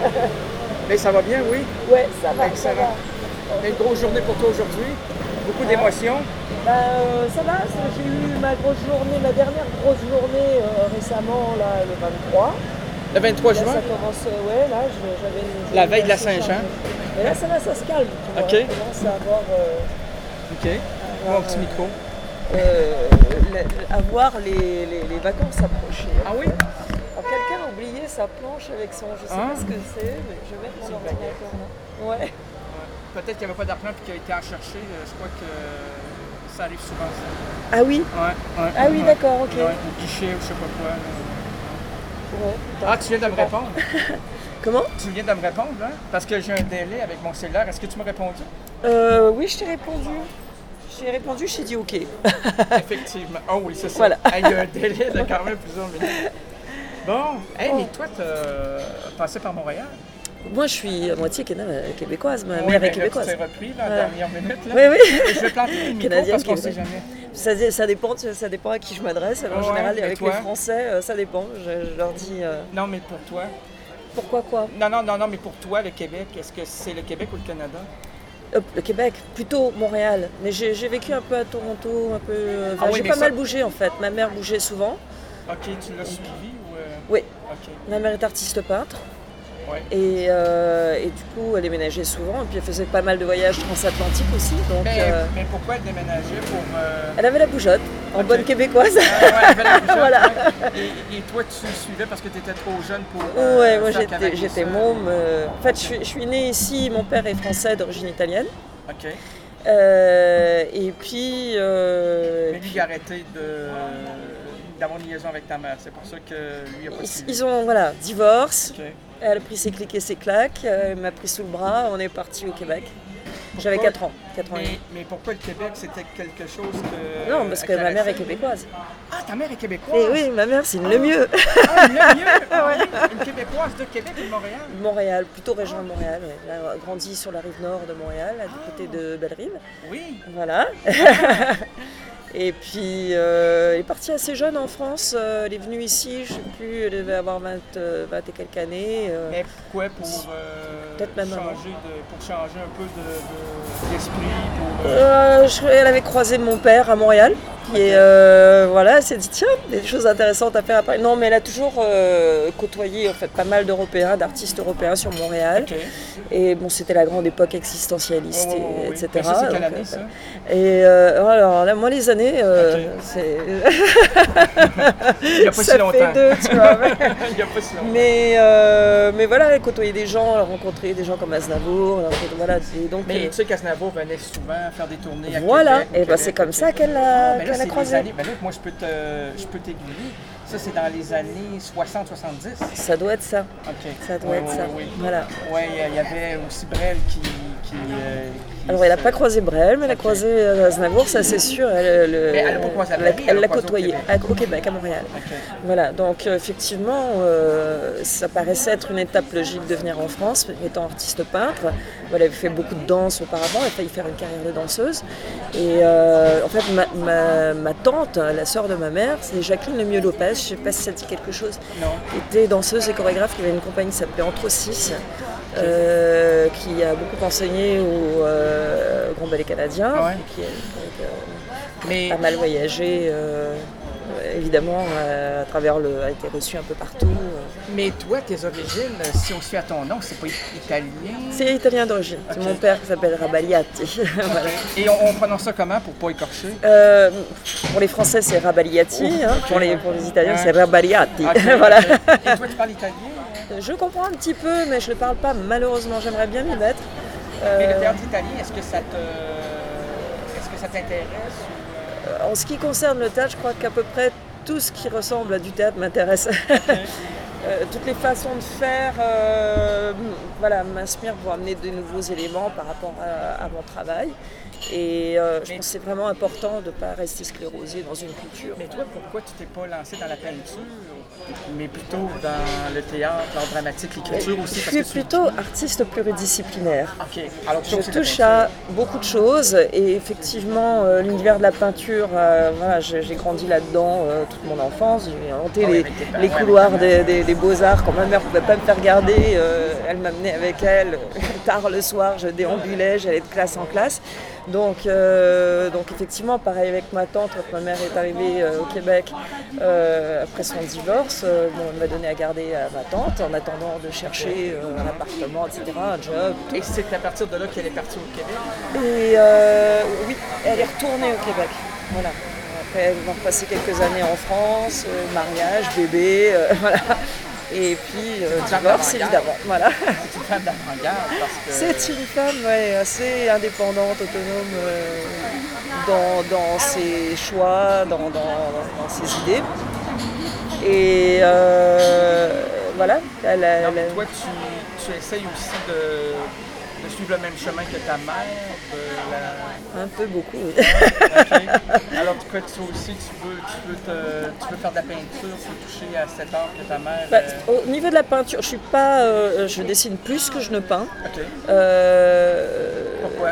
Mais ça va bien, oui? Ouais, ça va, excellent. ça va. Une grosse journée pour toi aujourd'hui. Beaucoup d'émotions. Bah, euh, ça va, ça- j'ai eu ma grosse journée, ma dernière grosse journée euh, récemment, là, le vingt-trois. Le vingt-trois Là, juin? ça commence, euh, ouais, là, je- j'avais une La veille de la journée assez Saint-Jean. chargée. Mais là, ça va, ça se calme. Tu vois, OK. on commence à avoir... euh, OK. avoir, Mon petit euh, micro. euh, la- avoir les, les, les vacances approcher. Ah oui? Alors, quelqu'un a oublié sa planche avec son... Je sais Ah. pas ce que c'est, mais je vais mettre mon C'est une ordinateur là. Ouais. Peut-être qu'il n'y avait pas d'argent et qu'il a été à chercher. euh, Je crois que ça arrive souvent, ça. Ah oui? Ouais, ouais. Ah oui, ouais. d'accord, ok. Ouais, au guichet ou je sais pas quoi. là. Ouais. Ah, tu viens de me répondre? Comment? Tu viens de me répondre, hein? Parce que j'ai un délai avec mon cellulaire. Est-ce que tu m'as répondu? Euh, oui, je t'ai répondu. Je t'ai répondu, je t'ai dit OK. Effectivement. Oh oui, c'est ça. Voilà. Hey, il y a un délai de quand même plusieurs minutes. Bon, hey, mais toi, tu as passé par Montréal. Moi, je suis à moitié cana- québécoise. Ma Oui, mère mais est là, québécoise. tu t'es repris là, à la Voilà. dernière minute. Là. Oui, oui. Et je vais planter le micro Canadienne, parce qu'on ne sait québécoise. jamais. Ça, ça, dépend, ça dépend à qui je m'adresse. En Ouais, général, et avec toi? les Français, euh, ça dépend. Je, je leur dis euh, Non, mais pour toi. pourquoi quoi? Non, non, non, non, mais pour toi, le Québec, est-ce que c'est le Québec ou le Canada? Hop, le Québec, plutôt Montréal. Mais j'ai j'ai vécu un peu à Toronto, un peu. euh, enfin, Ah oui, j'ai mais pas ça- mal bougé en fait. Ma mère bougeait souvent. Ok, tu l'as suivi ou. euh, Oui. Ok. Ma mère est artiste peintre. Ouais. Et, euh, et du coup, elle déménageait souvent. Et puis, elle faisait pas mal de voyages transatlantiques aussi. Donc, Mais, euh, mais pourquoi elle déménageait pour. euh, elle avait la bougeotte, en Ok. bonne québécoise. Ah, ouais, elle avait la bougeotte, Voilà. ouais. Et, et toi, tu suivais parce que tu étais trop jeune pour. euh, Ouais, moi faire j'étais, cavaler j'étais ça. môme. euh, En fait, je suis, je suis née ici. Mon père est français d'origine italienne. Ok. Euh, et puis. euh, Mais lui, il a arrêté de, d'avoir une liaison avec ta mère. C'est pour ça que lui a pas ils, suivi. ils ont, voilà, divorce. Ok. Elle a pris ses clics et ses claques. euh, Elle m'a pris sous le bras. On est parti au Québec. J'avais Pourquoi- quatre ans. quatre ans et Mais, demi. mais pourquoi le Québec, c'était quelque chose que. Non, parce que qui ma mère est arrêtait? québécoise. Ah, ta mère est québécoise? Et oui, ma mère, c'est le mieux. Ah, le mieux! Ah, oui, une québécoise de Québec ou de Montréal? Montréal, plutôt région de Montréal. Ouais. Elle a grandi sur la rive nord de Montréal, à du côté de Bellerive. Oui. Voilà. Et puis, euh, elle est partie assez jeune en France. Euh, elle est venue ici, je ne sais plus, elle devait avoir vingt, euh, vingt et quelques années. euh. Mais pourquoi? Pour, euh, Peut-être même avant. changer de, pour changer un peu de, de- d'esprit? Pour, euh, Euh, je- elle avait croisé mon père à Montréal. Puis euh, voilà, elle s'est dit tiens, des choses intéressantes à faire après. Non, mais elle a toujours euh, côtoyé en fait pas mal d'Européens, d'artistes européens sur Montréal. Okay. Et bon, c'était la grande époque existentialiste, oh, oh, oh, et, oui. et cetera. Ça, c'est quelle année, ça? Et euh, alors là, moi les années, euh, okay. c'est. Il n'y a pas ça si longtemps. Fait deux, tu vois. Il n'y a pas si longtemps. Mais euh, mais voilà, elle côtoyait des gens, elle a rencontré des gens comme Aznavour, voilà. Et donc. Mais euh, tu sais qu'Aznavour venait souvent faire des tournées à voilà. Québec. Et ben bah, c'est comme ça qu'elle a, ben qu'elle a croisé. Années, ben là, moi je peux te, je peux t'aiguiller. Ça c'est dans les années soixante soixante-dix. Ça doit être ça. Ok. Ça doit ouais, être ouais, ça. Oui. Voilà. Oui, il y avait aussi Brel qui. qui, euh, qui Alors elle n'a pas croisé Brel, mais elle a croisé euh, Aznavour, ça c'est sûr. Elle, le, mais elle n'a pas croisé à Paris, elle l'a côtoyé au Québec. au Québec, à Montréal. Okay. Voilà. Donc euh, effectivement, euh, ça paraissait être une étape logique de venir en France, étant artiste peintre. Elle avait fait beaucoup de danse auparavant, elle a failli faire une carrière de danseuse. Et euh, en fait, ma, ma, ma tante, la sœur de ma mère, c'est Jacqueline Lemieux-Lopez, je ne sais pas si ça dit quelque chose, non. était danseuse et chorégraphe, qui avait une compagnie qui s'appelait Entre six, euh, qui a beaucoup enseigné au euh, Grand Ballet Canadien, ouais. qui a, qui a Mais... pas mal voyagé. Euh, évidemment, euh, à travers le, a été reçu un peu partout. Mais toi, tes origines, si on suit à ton nom, c'est pas italien? C'est italien d'origine. Okay. C'est mon père qui s'appelle Rabaliati. Voilà. Et on, on prononce ça comment pour pas écorcher? euh, Pour les Français, c'est Rabaliati. Oh, hein. okay. pour, les, pour les Italiens, ouais. c'est Rabaliati. Okay, voilà. Okay. Et toi, tu parles italien? Je comprends un petit peu, mais je ne le parle pas malheureusement. J'aimerais bien m'y mettre. Euh... Mais le théâtre italien, est-ce que ça te, est-ce que ça t'intéresse? Ou... En ce qui concerne le théâtre, je crois qu'à peu près tout ce qui ressemble à du théâtre m'intéresse. Okay. euh, toutes les façons de faire euh, voilà, m'inspirent pour amener de nouveaux éléments par rapport à, à mon travail. Et euh, je pense que c'est vraiment important de ne pas rester sclérosé dans une culture. Mais toi, pourquoi tu t'es pas lancé dans la peinture, mais plutôt dans le théâtre, l'art dramatique, l'écriture aussi? Je suis plutôt artiste pluridisciplinaire. Okay. Alors, je touche à beaucoup de choses et effectivement, euh, l'univers de la peinture, euh, voilà, j'ai, j'ai grandi là-dedans euh, toute mon enfance. J'ai inventé oh, les, les, les couloirs des, des, des beaux-arts. Quand ma mère ne pouvait pas me faire garder, euh, elle m'amenait avec elle. Tard le soir, je déambulais, j'allais de classe en classe. Donc, euh, donc effectivement, pareil avec ma tante, quand ma mère est arrivée euh, au Québec euh, après son divorce, euh, bon, elle m'a donné à garder à ma tante en attendant de chercher euh, un appartement, et cetera, un job. Tout. Et c'est à partir de là qu'elle est partie au Québec? Et euh, oui, elle est retournée au Québec. Voilà. Après, elle va repasser quelques années en France, euh, mariage, bébé, euh, voilà. Et puis, euh, divorce, évidemment. Voilà. C'est une femme d'avant-garde parce que... C'est une femme ouais, assez indépendante, autonome euh, dans, dans ses choix, dans, dans, dans ses idées. Et euh, voilà. Elle, elle, Donc, toi, tu, tu essayes aussi de, de suivre le même chemin que ta mère? La... Un peu beaucoup, oui. Okay. Alors, toi aussi, tu veux, tu, veux te, tu veux faire de la peinture, tu veux toucher à cet art que ta mère... Bah, euh... Au niveau de la peinture, je suis pas... Euh, je dessine plus que je ne peins. Okay. Euh, Pourquoi?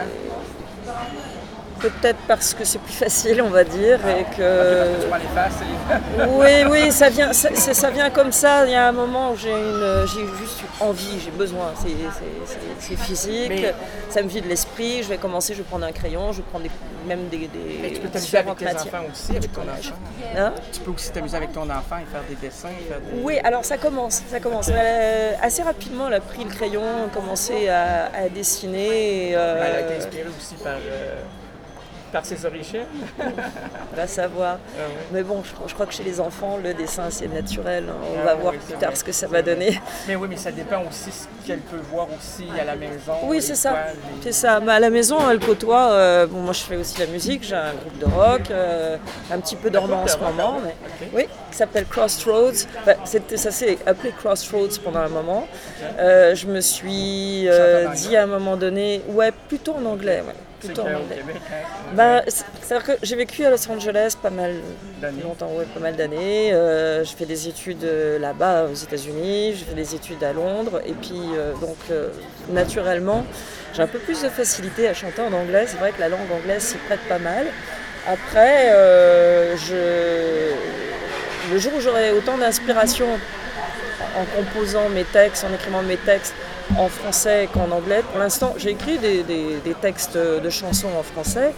Peut-être parce que c'est plus facile, on va dire, ah, et que... Okay, parce que tu prends les faces et les... Oui, oui, ça vient, ça, ça vient comme ça. Il y a un moment où j'ai, une, j'ai juste envie, j'ai besoin. C'est, c'est, c'est, c'est physique, mais... ça me vide l'esprit. Je vais commencer, je vais prendre un crayon, je vais prendre des, même des, des mais tu peux t'amuser avec tes matières. Enfants aussi, avec ton enfant. Hein? Tu peux aussi t'amuser avec ton enfant et faire des dessins. Faire des... Oui, alors ça commence, ça commence. Elle a, assez rapidement, elle a pris le crayon, commencé à, à dessiner. Et, euh... Elle a été inspirée aussi par... Euh... par ses origines. On va savoir. Ah ouais. Mais bon, je, je crois que chez les enfants, le dessin, c'est naturel. On ah va ouais, voir plus tard vrai. ce que ça va donner. Mais oui, mais ça dépend aussi ce qu'elle peut voir aussi à la maison. Oui, c'est ça. Les... C'est ça. Mais à la maison, elle côtoie... Euh, bon, moi, je fais aussi la musique. J'ai un groupe de rock, euh, un petit peu dormant en ce moment. Mais, okay. Oui, qui s'appelle Crossroads. Enfin, c'était, ça s'est appelé Crossroads pendant un moment. Okay. Euh, je me suis euh, dit à un moment donné... Ouais, plutôt en anglais, ouais. C'est clair, au Québec, hein? Ben, c'est-à-dire que j'ai vécu à Los Angeles pas mal d'années. longtemps, ouais, pas mal d'années. Euh, j'ai fait des études là-bas aux États-Unis, j'ai fait des études à Londres, et puis euh, donc euh, naturellement, j'ai un peu plus de facilité à chanter en anglais. C'est vrai que la langue anglaise s'y prête pas mal. Après, euh, je... le jour où j'aurai autant d'inspiration en composant mes textes, en écrivant mes textes en français qu'en anglais. Pour l'instant, j'ai écrit des, des, des textes de chansons en français,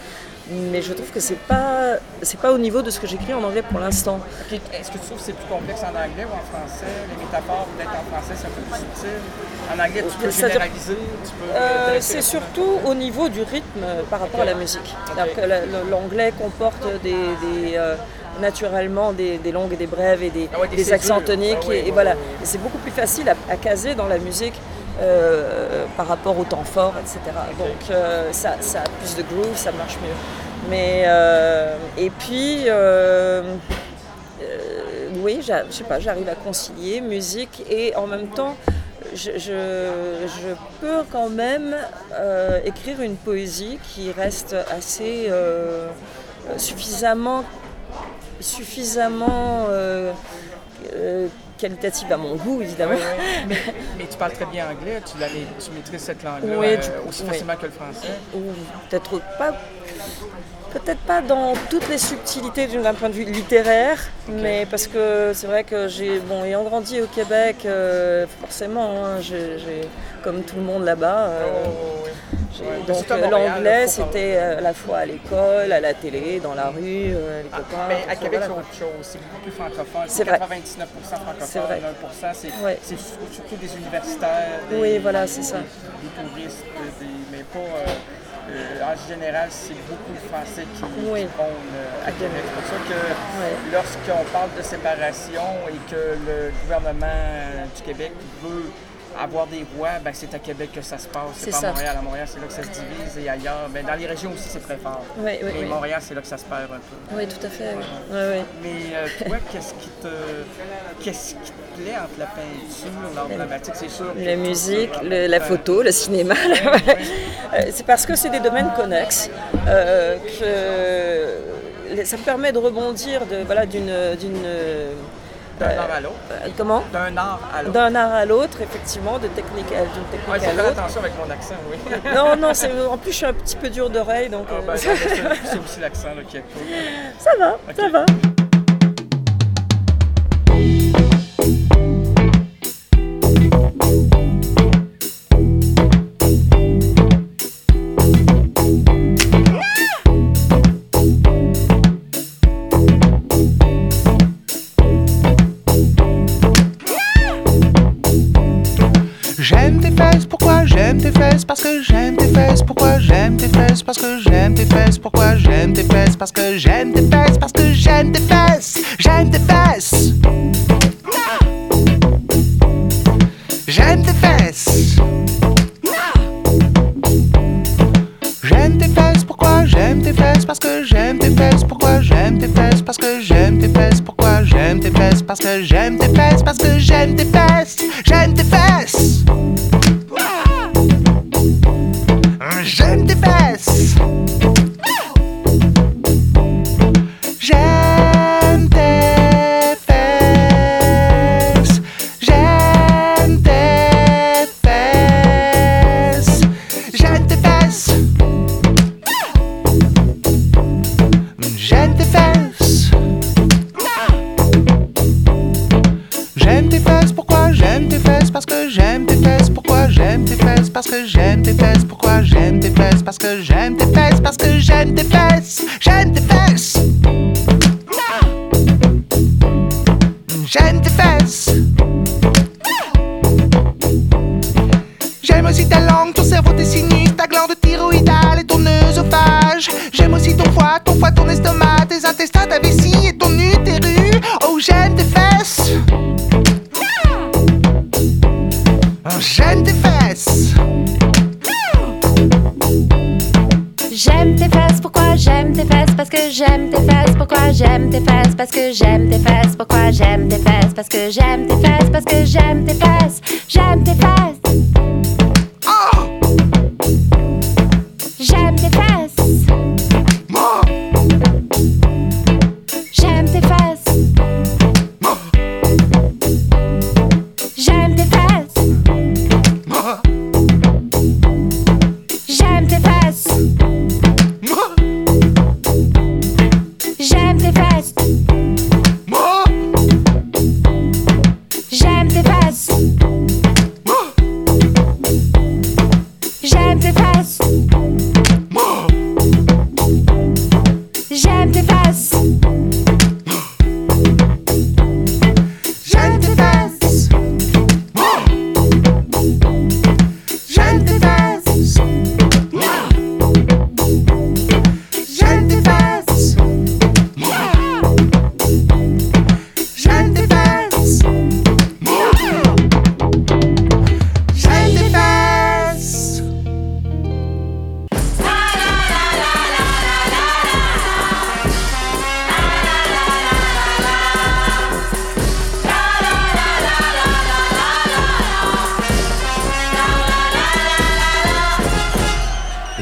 mais je trouve que c'est pas, c'est pas au niveau de ce que j'écris en anglais pour l'instant. Okay. Est-ce que tu trouves que c'est plus complexe en anglais ou en français? Les métaphores, peut-être en français, c'est un peu plus subtil. En anglais, tu peux C'est-à-dire- généraliser, tu peux... Euh, dresser c'est le- surtout au niveau du rythme euh, par rapport à la musique. C'est-à-dire que la- le- l'anglais comporte des, des, euh, naturellement des, des longues et des brèves et des, Ah ouais, des des césures. accents toniques. Ah ouais, et, et ouais, voilà. ouais. Et c'est beaucoup plus facile à, à caser dans la musique euh, par rapport au temps fort, et cetera. Donc euh, ça, ça a plus de groove, ça marche mieux. Mais, euh, et puis, euh, euh, oui, j'a- je sais pas, j'arrive à concilier musique et en même temps, je, je- je peux quand même euh, écrire une poésie qui reste assez euh, suffisamment, suffisamment euh, euh, qualitative à mon goût, évidemment. Ouais, ouais. Mais, mais tu parles très bien anglais, tu, l'as- tu maîtrises cette langue-là Oui, euh, tu- aussi oui. facilement que le français. Ou peut-être pas, peut-être pas dans toutes les subtilités d'un point de vue littéraire, mais parce que c'est vrai que j'ai, bon, ayant grandi au Québec, euh, forcément, hein, j'ai, j'ai- comme tout le monde là-bas, euh, j'ai- Ouais, mais donc surtout à euh, Montréal, l'anglais faut parler. c'était euh, à la fois à l'école, à la télé, dans la rue, euh, les Ah, copains. mais tout à ça, Québec, voilà. c'est autre chose. C'est beaucoup plus francophone. C'est C'est vrai. quatre-vingt-dix-neuf pour cent francophone, C'est vrai. un pour cent, c'est Ouais. c'est surtout, surtout des universitaires. Des, Oui, voilà, c'est ça. Des touristes, des, mais pas. Euh, euh, en général, c'est beaucoup de Français qui, Oui. qui prônent euh, à Québec. C'est pour ça que Ouais. lorsqu'on parle de séparation et que le gouvernement euh, du Québec veut avoir des voix, ben c'est à Québec que ça se passe. C'est C'est pas à ça. Montréal. À Montréal, c'est là que ça se divise et ailleurs. Ben, dans les régions aussi, c'est très fort. Oui, oui, Mais oui. Montréal, c'est là que ça se perd un peu. Oui, tout à fait. Oui. Oui, oui. Mais euh, toi, qu'est-ce qui te qu'est-ce qui te plaît entre la peinture, l'art dramatique, c'est sûr. que La tout musique, ça, le- la euh, photo, le cinéma. Euh, c'est parce que c'est des domaines connexes euh, que ça me permet de rebondir de, voilà, d'une, d'une, euh, D'un art à l'autre. euh, comment D'un art à l'autre. D'un art à l'autre, effectivement, de technique à, d'une technique Ouais, à faut faire l'autre. attention avec mon accent, oui. Non, non, c'est, en plus je suis un petit peu dur d'oreille, donc Ah, euh, ben, non, mais c'est, c'est aussi l'accent là, qui est cool. ça va, ça va. J'aime tes fesses, pourquoi j'aime tes fesses? Parce que j'aime tes fesses, pourquoi j'aime tes fesses? Parce que j'aime tes fesses, pourquoi j'aime tes fesses? Parce que j'aime tes fesses, parce que j'aime tes fesses, j'aime tes fesses. J'aime tes fesses. J'aime tes fesses, pourquoi j'aime tes fesses? Parce que j'aime tes fesses, pourquoi j'aime tes fesses? Parce que j'aime tes fesses, pourquoi j'aime tes fesses? Parce que j'aime tes fesses, parce que j'aime tes fesses, j'aime tes fesses. J'aime tes fesses. J'aime tes fesses. J'aime tes fesses. J'aime tes fesses. J'aime tes fesses. J'aime tes fesses, pourquoi j'aime tes fesses? Parce que j'aime tes fesses, pourquoi j'aime tes fesses? Parce que j'aime tes fesses, pourquoi j'aime tes fesses? Parce que j'aime tes fesses, parce que j'aime tes fesses, j'aime tes fesses. J'aime tes fesses. J'aime aussi ta langue, ton cerveau, tes sinus, ta glande thyroïdale et ton œsophage. J'aime aussi ton foie, ton foie, ton estomac, tes intestins, ta vessie et ton utérus. Oh, j'aime tes fesses. Oh, j'aime tes fesses. J'aime tes fesses, pourquoi j'aime tes fesses? Parce que j'aime tes fesses, pourquoi j'aime tes fesses? Parce que j'aime tes fesses, pourquoi j'aime tes fesses? Parce que j'aime tes fesses, parce que j'aime tes fesses, j'aime tes fesses. Oh! J'aime tes fesses. Oh! J'aime tes fesses. Oh! J'aime tes fesses. Oh! J'aime tes fesses. Oh! J'aime tes fesses. Oh! J'aime tes fesses. Oh! J'aime tes fesses. Oh!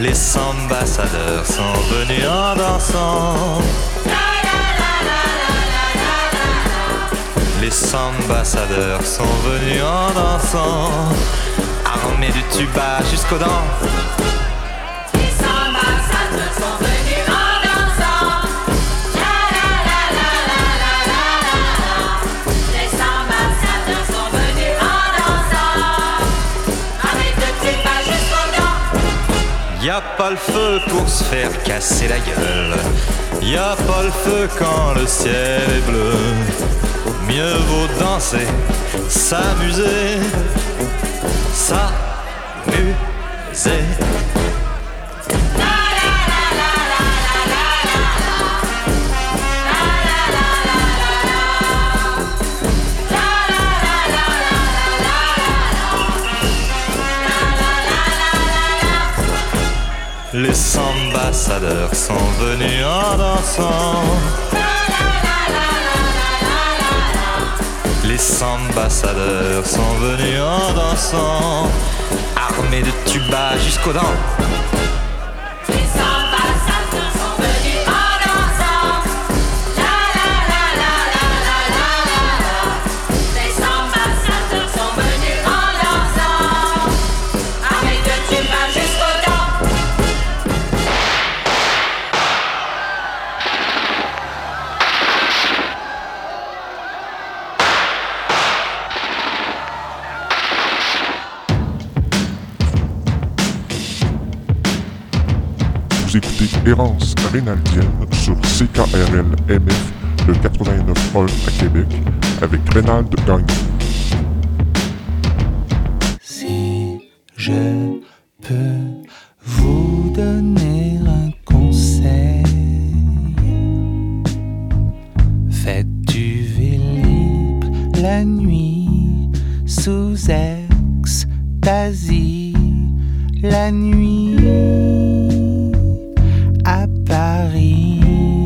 Les ambassadeurs sont venus en dansant. Les ambassadeurs sont venus en dansant, armés de tuba jusqu'aux dents. Les ambassadeurs sont venus en dansant. La la la la la la la la. Les ambassadeurs sont venus en dansant, armés de tuba jusqu'aux dents. Y a pas le feu pour se faire casser la gueule. Y a pas le feu quand le ciel est bleu. Mieux vaut danser, s'amuser, s'amuser. Les ambassadeurs sont venus en dansant. Les ambassadeurs sont venus en dansant, armés de tuba jusqu'aux dents. Les ambassadeurs sont venus en dansant. La la la la la la la la. Les ambassadeurs sont venus en dansant, armés de tuba jusqu'aux dents. Vous écoutez Errance Rénaldienne sur C K R L M F le quatre-vingt-neuf point un à Québec avec Rénald Gagnon. Si je peux vous donner un conseil, faites du Vélib la nuit sous extasie, la nuit à Paris.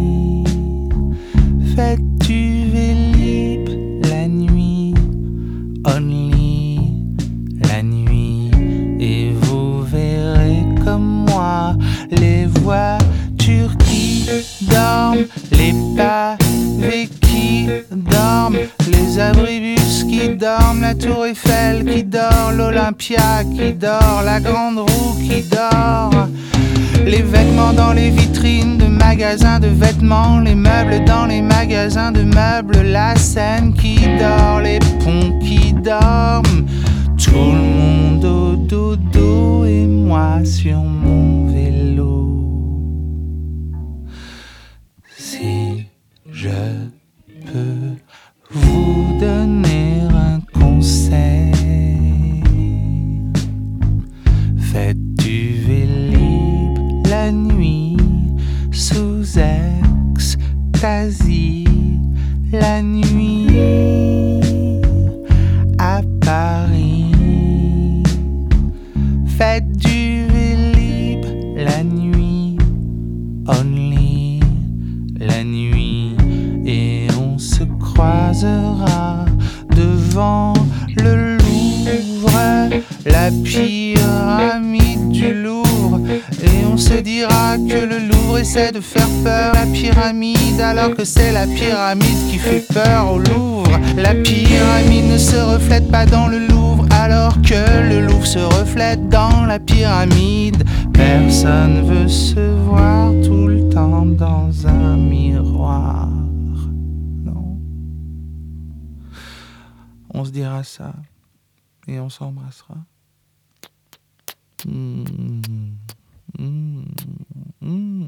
Faites du Vélib la nuit, only la nuit, et vous verrez comme moi les voitures qui dorment, les pavés qui dorment, les abribus qui dorment, la tour Eiffel qui dort, l'Olympia qui dort, la grande roue qui dort. Les vêtements dans les vitrines de magasins de vêtements, les meubles dans les magasins de meubles, la Seine qui dort, les ponts qui dorment, tout le monde au dodo et moi sur mon vélo. Si je peux vous donner un conseil, faites du Vélib la nuit sous extasie, la nuit à Paris. Faites du Vélib la nuit, only la nuit, et on se croisera devant le Louvre, la pyramide du Louvre, et on se dira que le Louvre essaie de faire peur à la pyramide, alors que c'est la pyramide qui fait peur au Louvre. La pyramide ne se reflète pas dans le Louvre, alors que le Louvre se reflète dans la pyramide. Personne veut se voir tout le temps dans un miroir. Non. On se dira ça et on s'embrassera. Mmh. Mmh. Mmh.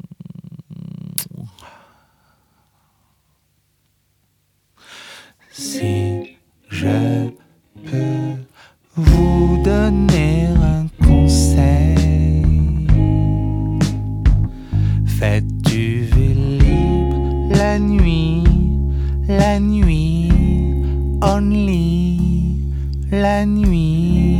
Si je peux vous donner un conseil, faites du Vélib la nuit, la nuit, only la nuit.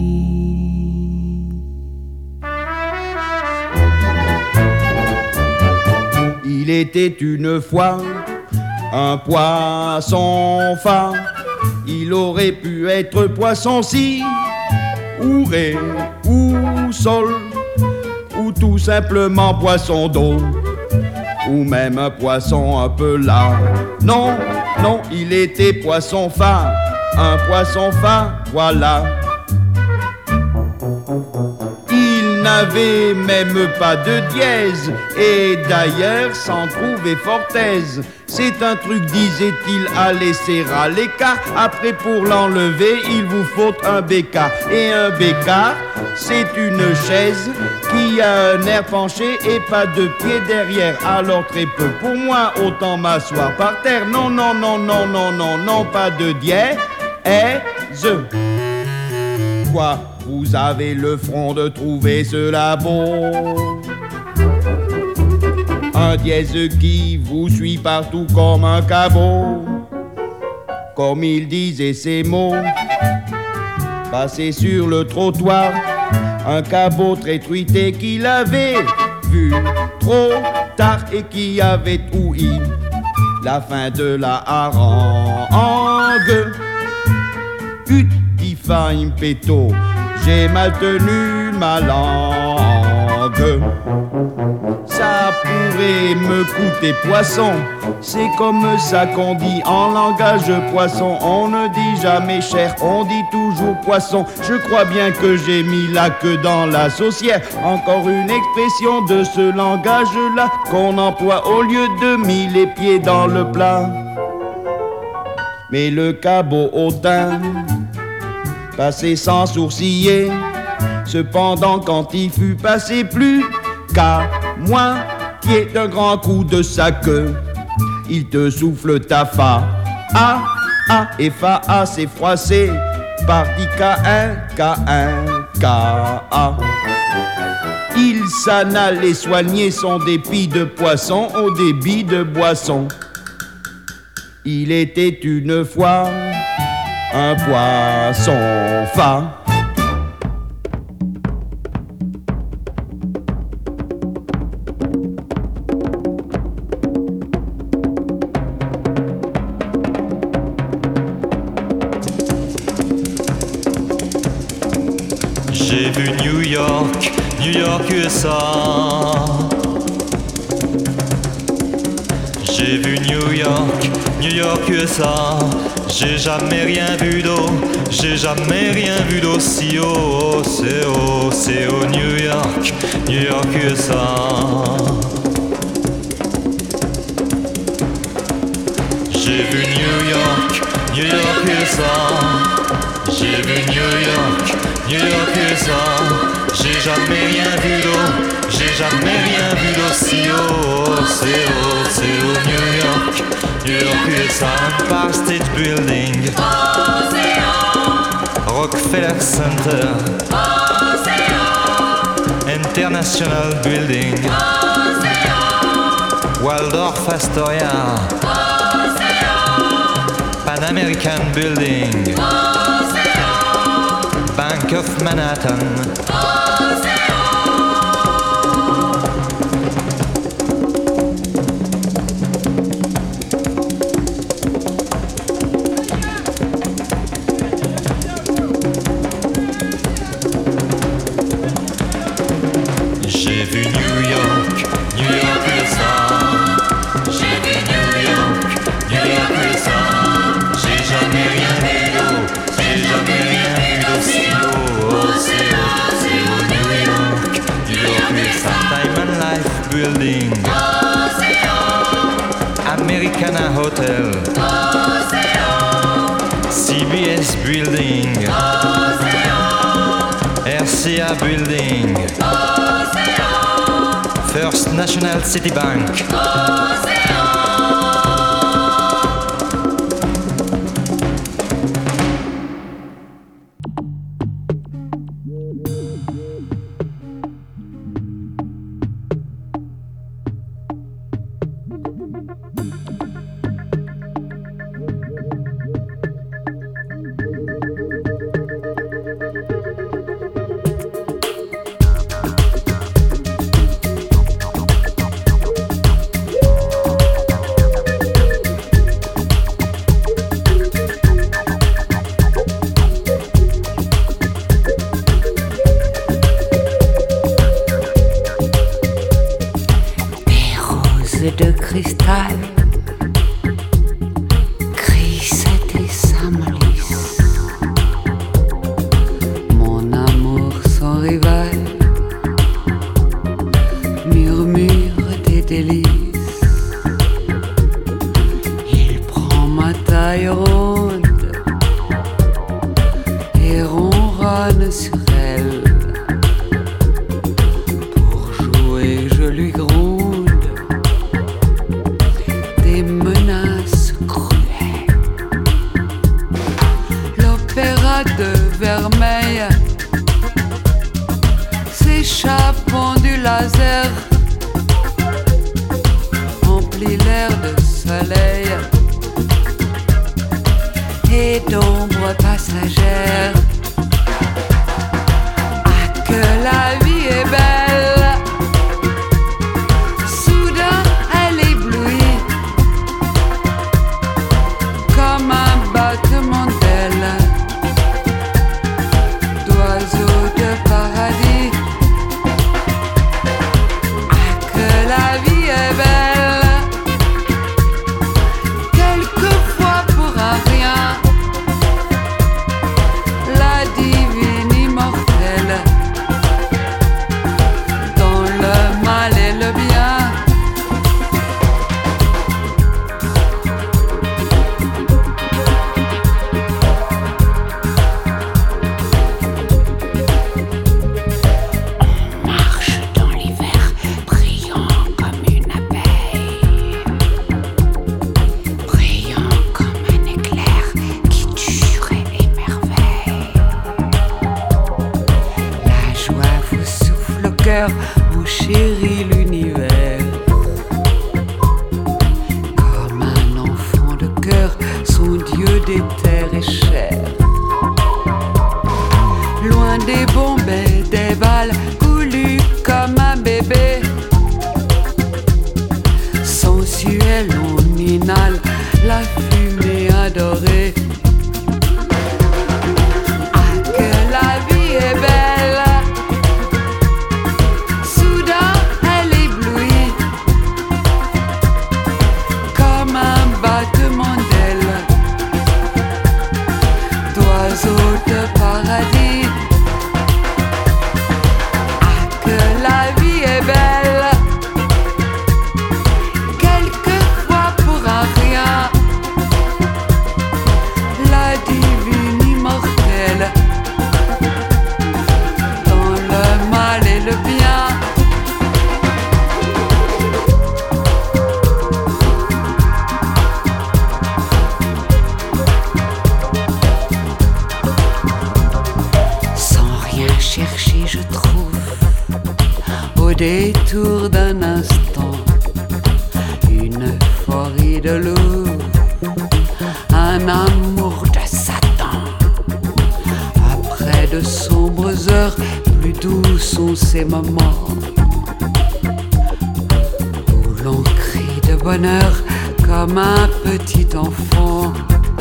Il était une fois un poisson fin, il aurait pu être poisson-ci, ou ré, ou sol. ou tout simplement poisson d'eau, ou même un poisson un peu lent. Non, non, il était poisson fin, un poisson fin, voilà. Il n'avait même pas de dièse, et d'ailleurs s'en trouvait fort aise. C'est un truc, disait-il, à laisser à l'écart. Après, pour l'enlever, il vous faut un bécard. Et un bécard, c'est une chaise qui a un air penché et pas de pied derrière. Alors très peu pour moi, autant m'asseoir par terre. Non, non, non, non, non, non, non, pas de dièse. Quoi, vous avez le front de trouver cela beau? Un dièse qui vous suit partout comme un cabot. Comme il disait ces mots, passé sur le trottoir, un cabot très truité qu'il avait vu trop tard et qui avait ouï la fin de la harangue. Utifa impeto, j'ai mal tenu ma langue. Ça pourrait me coûter poisson, c'est comme ça qu'on dit en langage poisson. On ne dit jamais cher, on dit toujours poisson. Je crois bien que j'ai mis la queue dans la saucière. Encore une expression de ce langage-là qu'on emploie au lieu de mis les pieds dans le plat. Mais le cabot hautain passé sans sourciller, cependant quand il fut passé plus qu'à moitié d'un grand coup de sa queue, il te souffle ta fa, ah, ah, et fa, ah, c'est froissé, parti K un, K un, K A. Il s'en allait soigner son dépit de poisson au débit de boisson. Il était une fois un poisson fin. J'ai vu New York, New York U S A. J'ai vu New York, New York U S A. J'ai jamais rien vu d'eau, j'ai jamais rien vu d'aussi haut. C'est haut, c'est haut, New York, New York U S A. J'ai vu New York, New York U S A. J'ai vu New York, New York U S A. J'ai jamais rien vu d'eau, j'ai jamais rien vu d'aussi haut. C'est haut, c'est haut, New York, New York U S A. Empire State Building, Rockefeller Center, International Building, Waldorf Astoria, Pan American Building, Bank of Manhattan. J'ai vu New York, New York U S A. J'ai vu New York, New York U S A. J'ai jamais rien vu d'eau, j'ai jamais rien vu d'aussi haut. Oh, c'est haut, c'est haut, New York, New York U S A. Diamond Life Building, Americana Hotel, C B S Building, R C A Building, First National City Bank. laser emplit l'air de soleil et d'ombres passagères. Ah, que la vie est belle. Soudain, elle éblouit comme un battement d'ailes d'oiseaux de paradis. Ah, que la vie est belle. Quelquefois pour un rien, la divine immortelle, dans le mal et le bien. Marche dans l'hiver, brillant comme une abeille, brillant comme un éclair qui dure et émerveille. La joie vous souffle au cœur, mon chéri l'univers. Comme un enfant de cœur, son Dieu des terres et chair. Loin des bombes et des balles, coulu comme un bébé. Sensuel, on inhale la fumée adorée. Ah, que la vie est belle. Soudain, elle éblouit comme un battement d'ailes d'oiseaux de paradis. Ah, que la vie est belle. Quelquefois pour un rien, la divine immortelle, dans le mal et le bien. Sans rien chercher, je trouve, au détour d'un instant, une euphorie de loup, un amour de Satan. Après de sombres heures, plus doux sont ces moments où l'on crie de bonheur comme un petit enfant.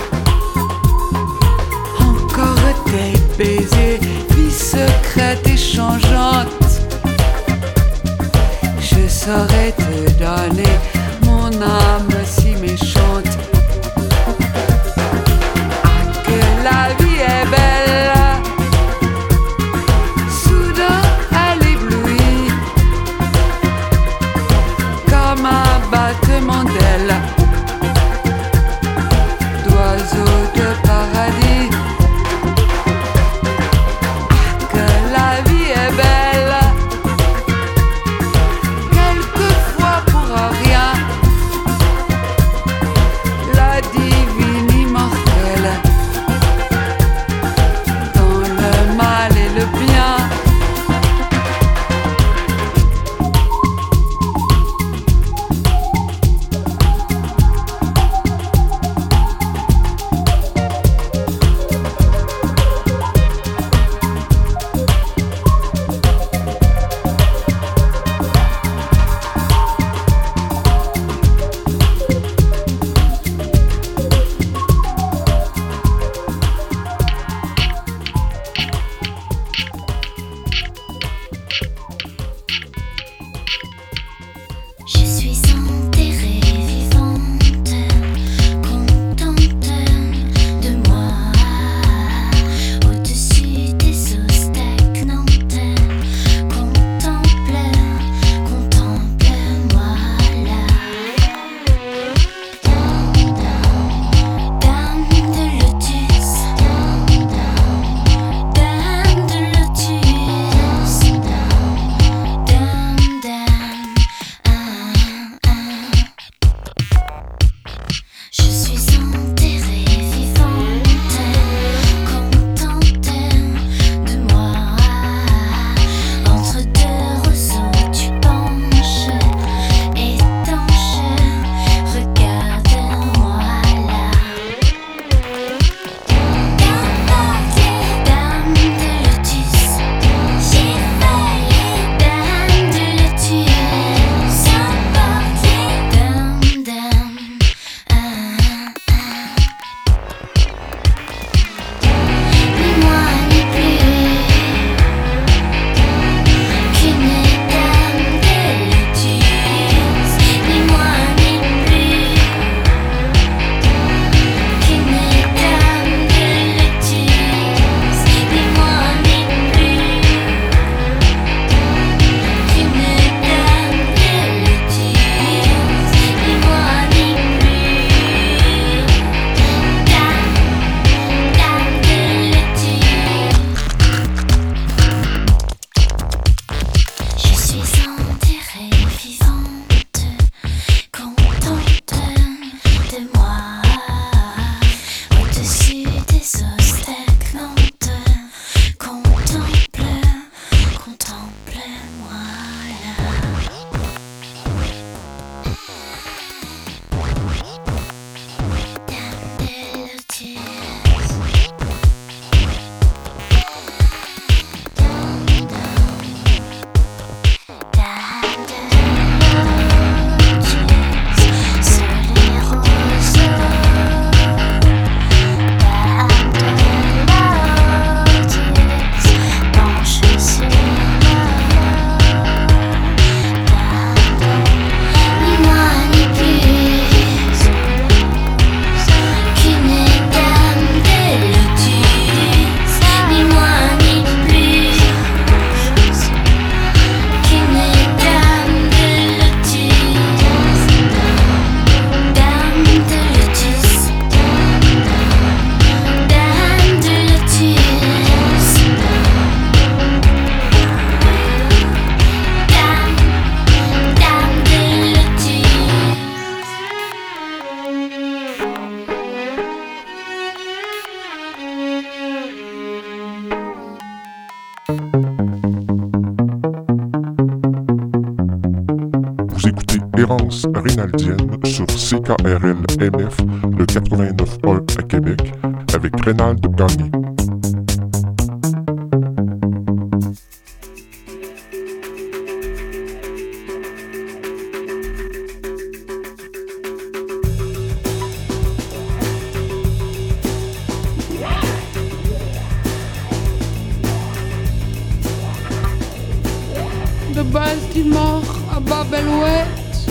Encore des baisers, vie secrète et changeante. Je saurais te donner mon âme si méchante. Ah, que la vie est belle. Soudain, elle éblouit comme un battement d'ailes d'oiseaux de paradis. Ah, que transrénaldienne sur C K R L M F, le quatre-vingt-neuf point un à Québec, avec Rénald Gagné. De Baltimore à Babelouette.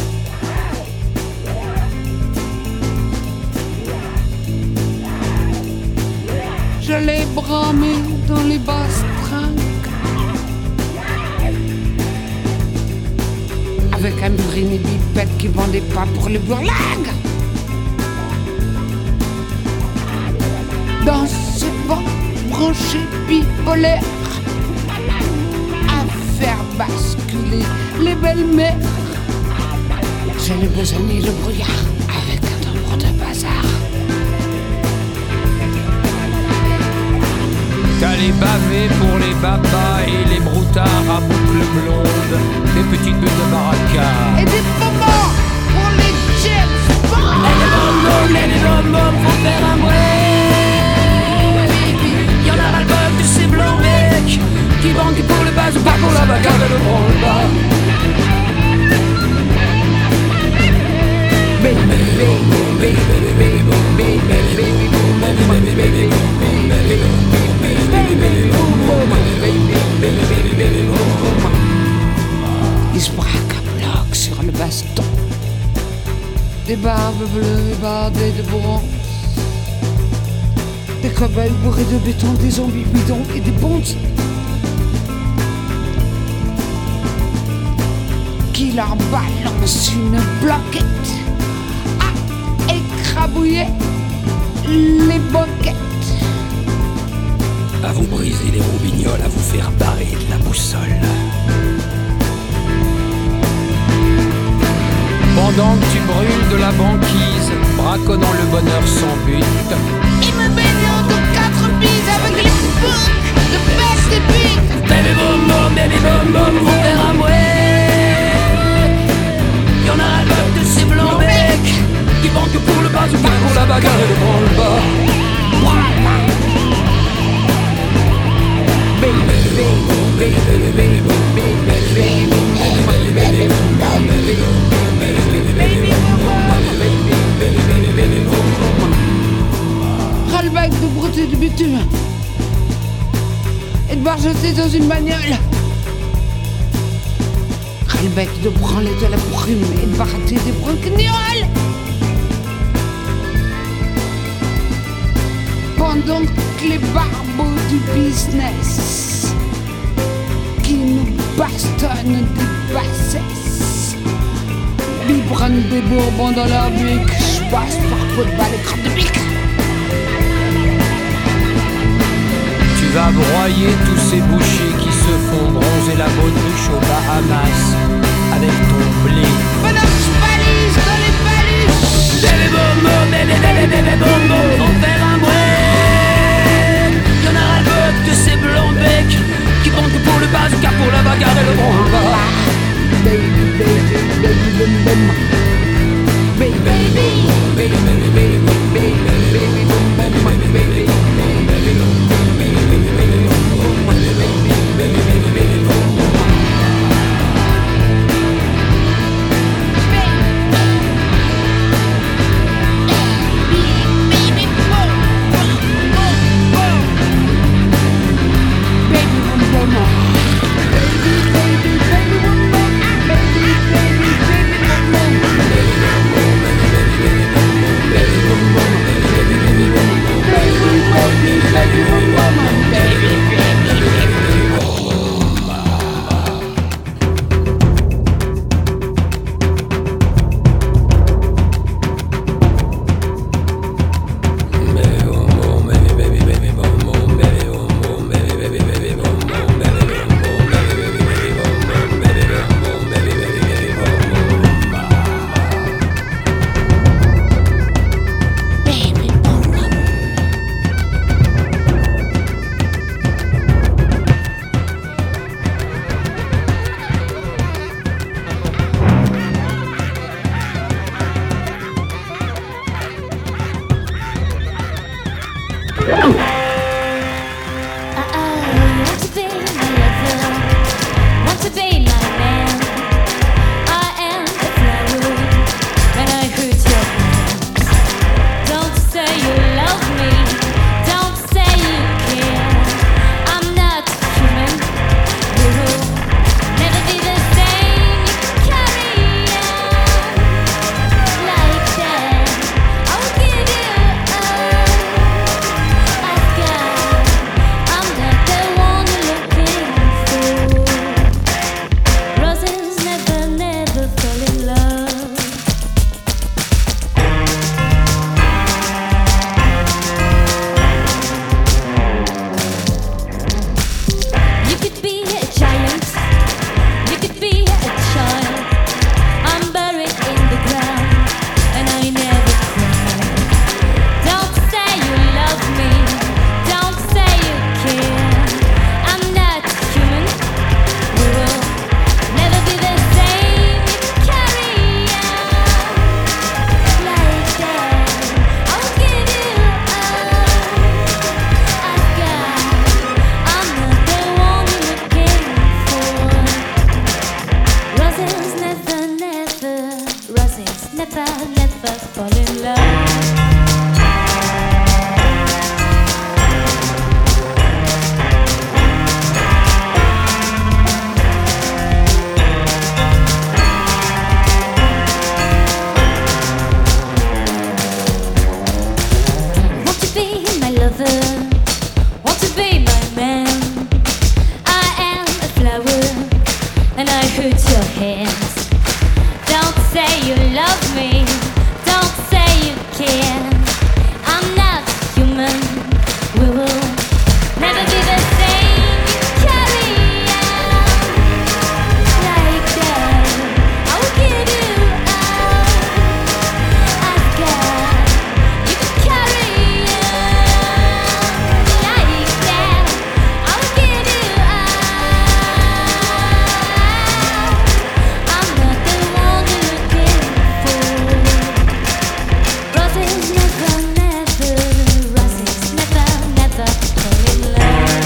Je l'ai bramé dans les basses trinques. Avec un burini bipède qui vendait pas pour les bourlingues. Dans ce vent branché bipolaire, faire basculer les belles-mères. Je l'ai besogné le brouillard avec un nombre de bazar. T'as les bavés pour les babas et les broutards à boucles blondes, des petites bulles de baraka. Et des moments pour les James Bond. Et les bonbons, et les bonbons, faut faire un bruit. Y'en a ras-le-bol de ces blancs mecs qui banquent pour le bas ou pas pour la bagarre de le branle-bas. Baby, baby, baby, baby, baby, baby, baby, baby, baby, baby, baby, Ils se braquent à bloc sur le baston. Des barbes bleues bardées de bronze. Des cobayes bourrés de béton, des zombies bidons et des bonzes qui leur balance une bloquette à écrabouiller les boquettes. À vous briser les roubignoles, à vous faire barrer de la boussole. Pendant que tu brûles de la banquise, braconnant le bonheur sans but, Et me baignant de quatre bises avec les boucs de peste et pique. Baby boom boom, baby boom boom, faut faire un bruit. Y'en a ras-le-bol de ces blancs becs qui banquent pour le bas ou pas pour la bagarre et le branle-bas. Baby, baby, baby, baby, baby, baby, baby, baby, Ras-le-bec de brouter du bitume et de barjoter dans une bagnole. Ras-le-bec de branler de la brume et de barater des broquignoles. Pendant que les barbeaux du business qui nous bastonnent des bassesses biberonnent des bourbons dans leur bic. Je passe par pot de balle et crème de bique. tu vas broyer tous ces bouchers qui se font bronzer la baudruche aux Bahamas avec ton blé. Madame, je balise dans les baluches. Bébé bobo, bébé bébé bébé bobo, faut faire un bruit. Y'en a ras-le-bol de ces blancs becs qui comptent pour le bazooka, pour la bagarre et le branle-bas. Baby, baby, baby, boom, boom. Baby, baby, baby, baby, baby, baby, baby, boom, boom, baby, baby, baby, baby, boom, boom, baby, baby, baby, boom, boom, baby, baby, baby, baby, baby, boom, boom. Baby, boom, boom. Baby, baby, baby, boom, boom. Baby, put your hands. Don't say you love me, don't say you care. I'm not human, we will never be the same. Carry on like that. I will give you all I've got. You can carry on like that. I will give you all. I'm not the one you're looking for. Roses never, never, roses never, never fall in love.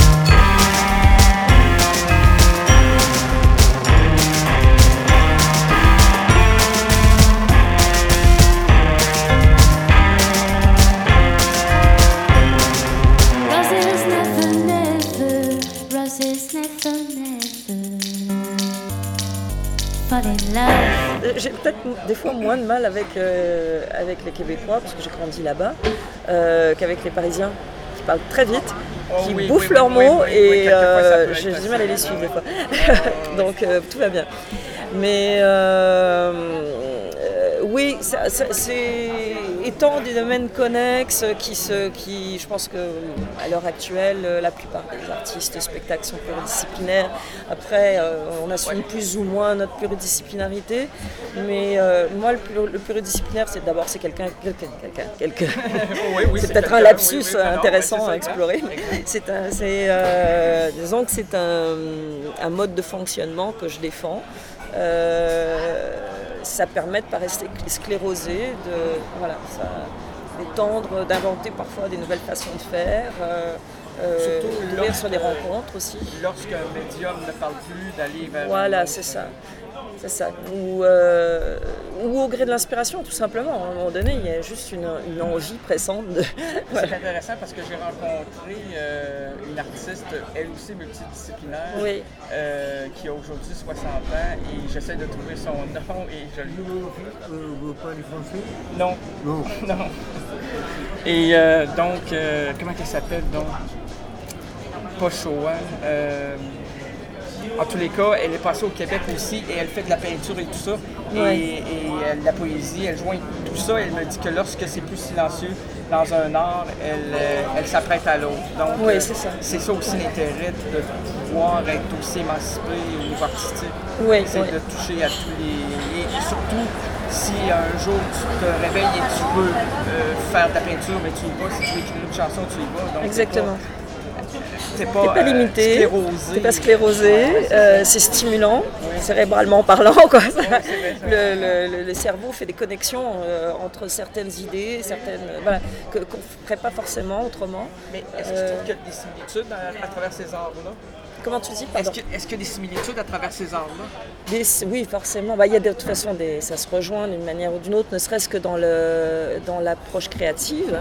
Roses never, never, roses never, never fall in love. Euh, J'ai peut-être des fois moins de mal avec, euh, avec les Québécois, parce que j'ai grandi là-bas, euh, qu'avec les Parisiens, qui parlent très vite, Oh qui oui, bouffent oui, leurs oui, mots, oui, oui, et oui, quelquefois, ça euh, peut être j'ai du assez, mal à les euh, suivre des fois. Donc euh, tout va bien. Mais euh, euh, oui, ça- ça- c'est étant des domaines connexes qui, se, qui, je pense que à l'heure actuelle, la plupart des artistes de spectacle sont pluridisciplinaires. Après, euh, on assume plus ou moins notre pluridisciplinarité, mais euh, moi, le, plur- le pluridisciplinaire, c'est d'abord c'est quelqu'un, quelqu'un, quelqu'un, quelqu'un. Oui, oui, c'est c'est peut-être un quelqu'un, lapsus oui, oui, non, non, intéressant mais c'est à ça, explorer. exact. C'est un, c'est, euh, disons que c'est un, un mode de fonctionnement que je défends. Euh, ça permet de ne pas rester sclérosé, de voilà, ça, d'étendre, d'inventer parfois des nouvelles façons de faire, euh, euh, Surtout d'ouvrir lorsque- sur des rencontres aussi. Lorsqu'un médium ne parle plus, d'aller vers... Voilà, une autre- c'est ça. C'est ça. Ou, euh, ou au gré de l'inspiration, tout simplement. À un moment donné, il y a juste une, une envie pressante de. Voilà. C'est intéressant parce que j'ai rencontré euh, une artiste, elle aussi multidisciplinaire, Oui. euh, qui a aujourd'hui soixante ans et j'essaie de trouver son nom et je le Vous parlez français? Non. Non. Non. Et euh, donc, euh, comment elle s'appelle donc? Pas Shoah. Euh, en tous les cas, elle est passée au Québec aussi et elle fait de la peinture et tout ça. Ouais. Et, et euh, la poésie, elle joint tout ça. Elle me dit que lorsque c'est plus silencieux dans un art, elle, euh, elle s'apprête à l'autre. Donc, Oui, euh, c'est ça. c'est ça aussi l'intérêt de pouvoir être aussi émancipé au niveau artistique. Oui, c'est oui. de toucher à tous les... Et surtout, si un jour tu te réveilles et tu veux euh, faire de la peinture, mais tu y vas. Si tu veux écrire une chanson, tu y vas. Donc, Exactement. T'es pas, T'es pas euh, limité, sclérosé. t'es pas sclérosé, euh, c'est stimulant, cérébralement parlant, quoi. Le, le- le- le cerveau fait des connexions euh, entre certaines idées, certaines, euh, voilà, que, qu'on ne ferait pas forcément autrement. Mais est-ce que Euh, tu trouves qu'il y a des similitudes à, à travers ces arts-là? Comment tu dis, Est-ce pardon? que- est-ce qu'il y a des similitudes à travers ces arts-là? Des- oui, forcément. Bah, il y a de toute façon, des, ça se rejoint d'une manière ou d'une autre, ne serait-ce que dans, le, dans l'approche créative.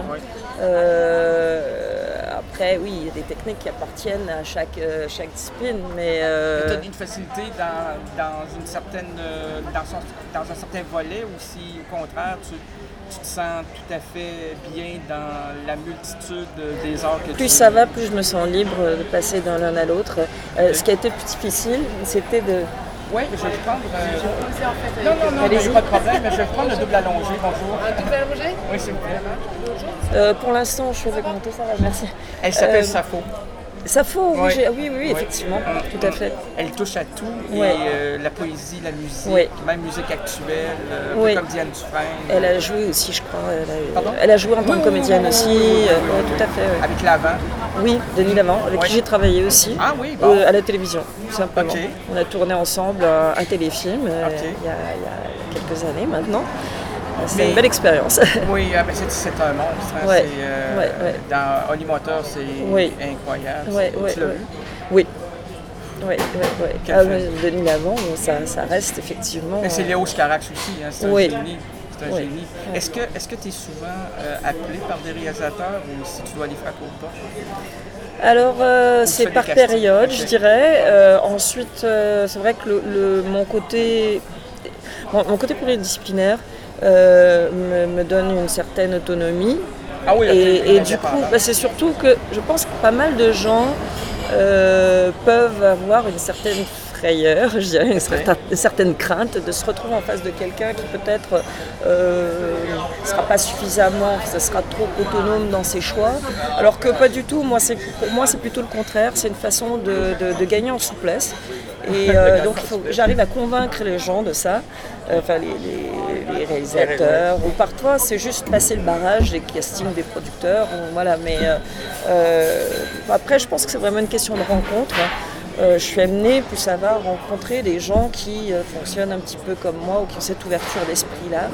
Euh, après, oui, il y a des techniques qui appartiennent à chaque, euh, chaque discipline, mais... euh, Tu as une facilité dans, dans, une certaine, euh, dans, son- dans un certain volet ou si, au contraire, tu, tu te sens tout à fait bien dans la multitude des arts que Plus tu... ça va, plus je me sens libre de passer d'un l'un à l'autre. Euh, ce qui a été plus difficile, c'était de... Oui, je vais prendre... euh, Non, non, non, Allez-y. non, pas de problème, mais je vais prendre le double allongé. Bonjour. Un double allongé? Oui, s'il vous plaît. Euh, pour l'instant, je suis avec monter, ça va, merci. Elle s'appelle Euh, Sappho. Sappho, oui, Ouais. j'ai- oui, oui, oui, Ouais. effectivement, tout à fait. Elle touche à tout, Ouais. et euh, la poésie, la musique, Ouais. même musique actuelle, euh, un Oui. peu comme Diane Dufresne. Elle a joué aussi, je crois. Elle a, Pardon? elle a joué en tant Oui, que oui, comédienne oui, aussi. oui, oui, oui, euh, oui, ouais, oui. tout à fait. ouais. Avec Lavant. Oui, Denis Lavant, avec Ouais. qui j'ai travaillé aussi. Ah oui, bon. Euh, à la télévision, tout simplement. Ok. On a tourné ensemble un, un téléfilm euh, Ok. il, y a, il y a quelques années maintenant. Euh, C'était Mais- une belle expérience. Oui, ah ben c'est, c'est un monstre. Hein, Ouais, c'est, euh, ouais, ouais. Dans Holly Motor, c'est Oui. incroyable. Ouais, C'est- ouais, tu l'as ouais. vu? Oui. Oui, oui, oui. Quel Ah, film? mais Denis Lavant, ça, ça reste effectivement. Mais c'est euh, Léo Scarax aussi, hein, c'est un Oui. génie. C'est un Oui. génie. Ouais. Est-ce que est-ce que tu es souvent euh, appelé par des réalisateurs ou si tu dois aller frapper aux portes? Alors, euh, Ou tu c'est fais des par castings? période, Ok. je dirais. Euh, ensuite, euh, c'est vrai que le, le- mon côté, mon, mon côté pluridisciplinaire euh, me, me donne une certaine autonomie. Ah oui, ok, et, et indépendant. du coup, bah, c'est surtout que je pense que pas mal de gens euh, peuvent avoir une certaine frayeur, je dirais, une certaine, une certaine crainte de se retrouver en face de quelqu'un qui peut-être ne euh, sera pas suffisamment, ça sera trop autonome dans ses choix, alors que pas du tout. Moi, c'est, pour moi, c'est plutôt le contraire. C'est une façon de, de, de gagner en souplesse. Et euh, donc, il faut que j'arrive à convaincre les gens de ça, euh, enfin les, les, les réalisateurs, ou parfois c'est juste passer le barrage des castings des producteurs, ou, voilà. Mais euh, euh, après, je pense que c'est vraiment une question de rencontre. Euh, je suis amenée, plus ça va, à rencontrer des gens qui euh, fonctionnent un petit peu comme moi ou qui ont cette ouverture d'esprit-là.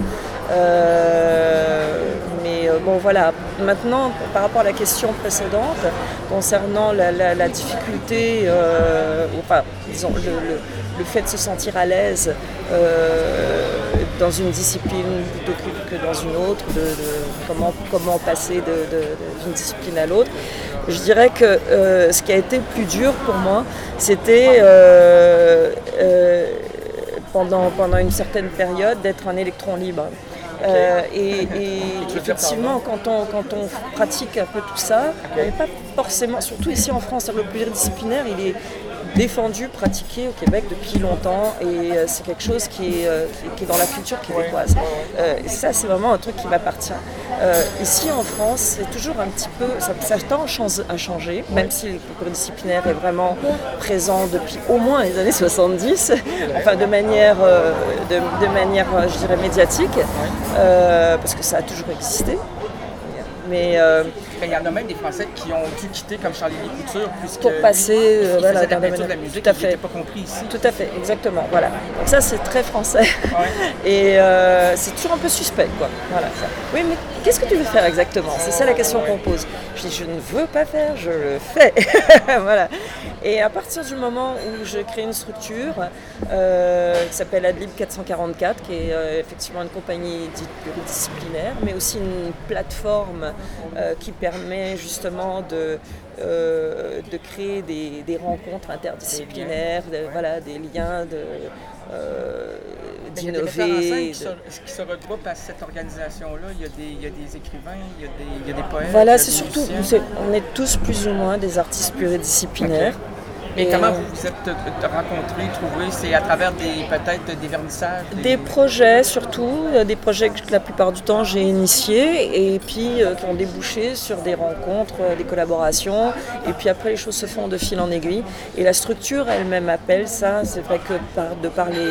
Euh, mais euh, bon, voilà. Maintenant, par rapport à la question précédente, concernant la, la, la difficulté, euh, enfin, disons, le, le, le fait de se sentir à l'aise euh, dans une discipline plutôt que, que dans une autre, de, de comment, comment passer de, de, d'une discipline à l'autre. Je dirais que euh, ce qui a été plus dur pour moi, c'était euh, euh, pendant, pendant une certaine période d'être un électron libre. Euh, et, et effectivement, quand on, quand on pratique un peu tout ça, on n'est pas forcément, surtout ici en France, le pluridisciplinaire, il est défendu, pratiqué au Québec depuis longtemps, et euh, c'est quelque chose qui est, euh, qui, qui est dans la culture québécoise. Euh, et ça, c'est vraiment un truc qui m'appartient. Euh, ici en France, c'est toujours un petit peu, ça, ça tend à changer, même si le pluridisciplinaire est vraiment présent depuis au moins les années soixante-dix, enfin de manière, euh, de, de manière, je dirais, médiatique, euh, parce que ça a toujours existé. Mais euh, il y en a même des Français qui ont dû quitter, comme Charlie Couture, puisque pour passer lui, euh, il voilà, faisait dans de la le peinture, domaine de la musique, tout à il fait. n'était pas compris ici. Tout à fait, exactement. Voilà. Donc ça, c'est très français. Ouais. Et euh, c'est toujours un peu suspect, quoi. Voilà. Ça. Oui, mais qu'est-ce que tu veux faire exactement? C'est ça la question qu'on pose. Je dis, je ne veux pas faire, je le fais. Voilà. Et à partir du moment où je crée une structure euh, qui s'appelle Adlib quatre cent quarante-quatre, qui est euh, effectivement une compagnie dite pluridisciplinaire, mais aussi une plateforme euh, qui permet justement de, euh, de créer des, des rencontres interdisciplinaires, de, voilà, des liens, de, euh, d'innover. Il y a des metteurs en scène qui, se, qui se regroupent à cette organisation-là. Il y a des, il y a des écrivains, il y a des, il y a des poètes. Voilà, c'est surtout, c'est, on est tous plus ou moins des artistes pluridisciplinaires. Okay. Mais et comment vous vous êtes rencontrés, trouvés? C'est à travers des, peut-être des vernissages? Des, des projets surtout, des projets que la plupart du temps j'ai initiés et puis euh, qui ont débouché sur des rencontres, euh, des collaborations. Et puis après les choses se font de fil en aiguille. Et la structure elle-même appelle ça. C'est vrai que par, de par les,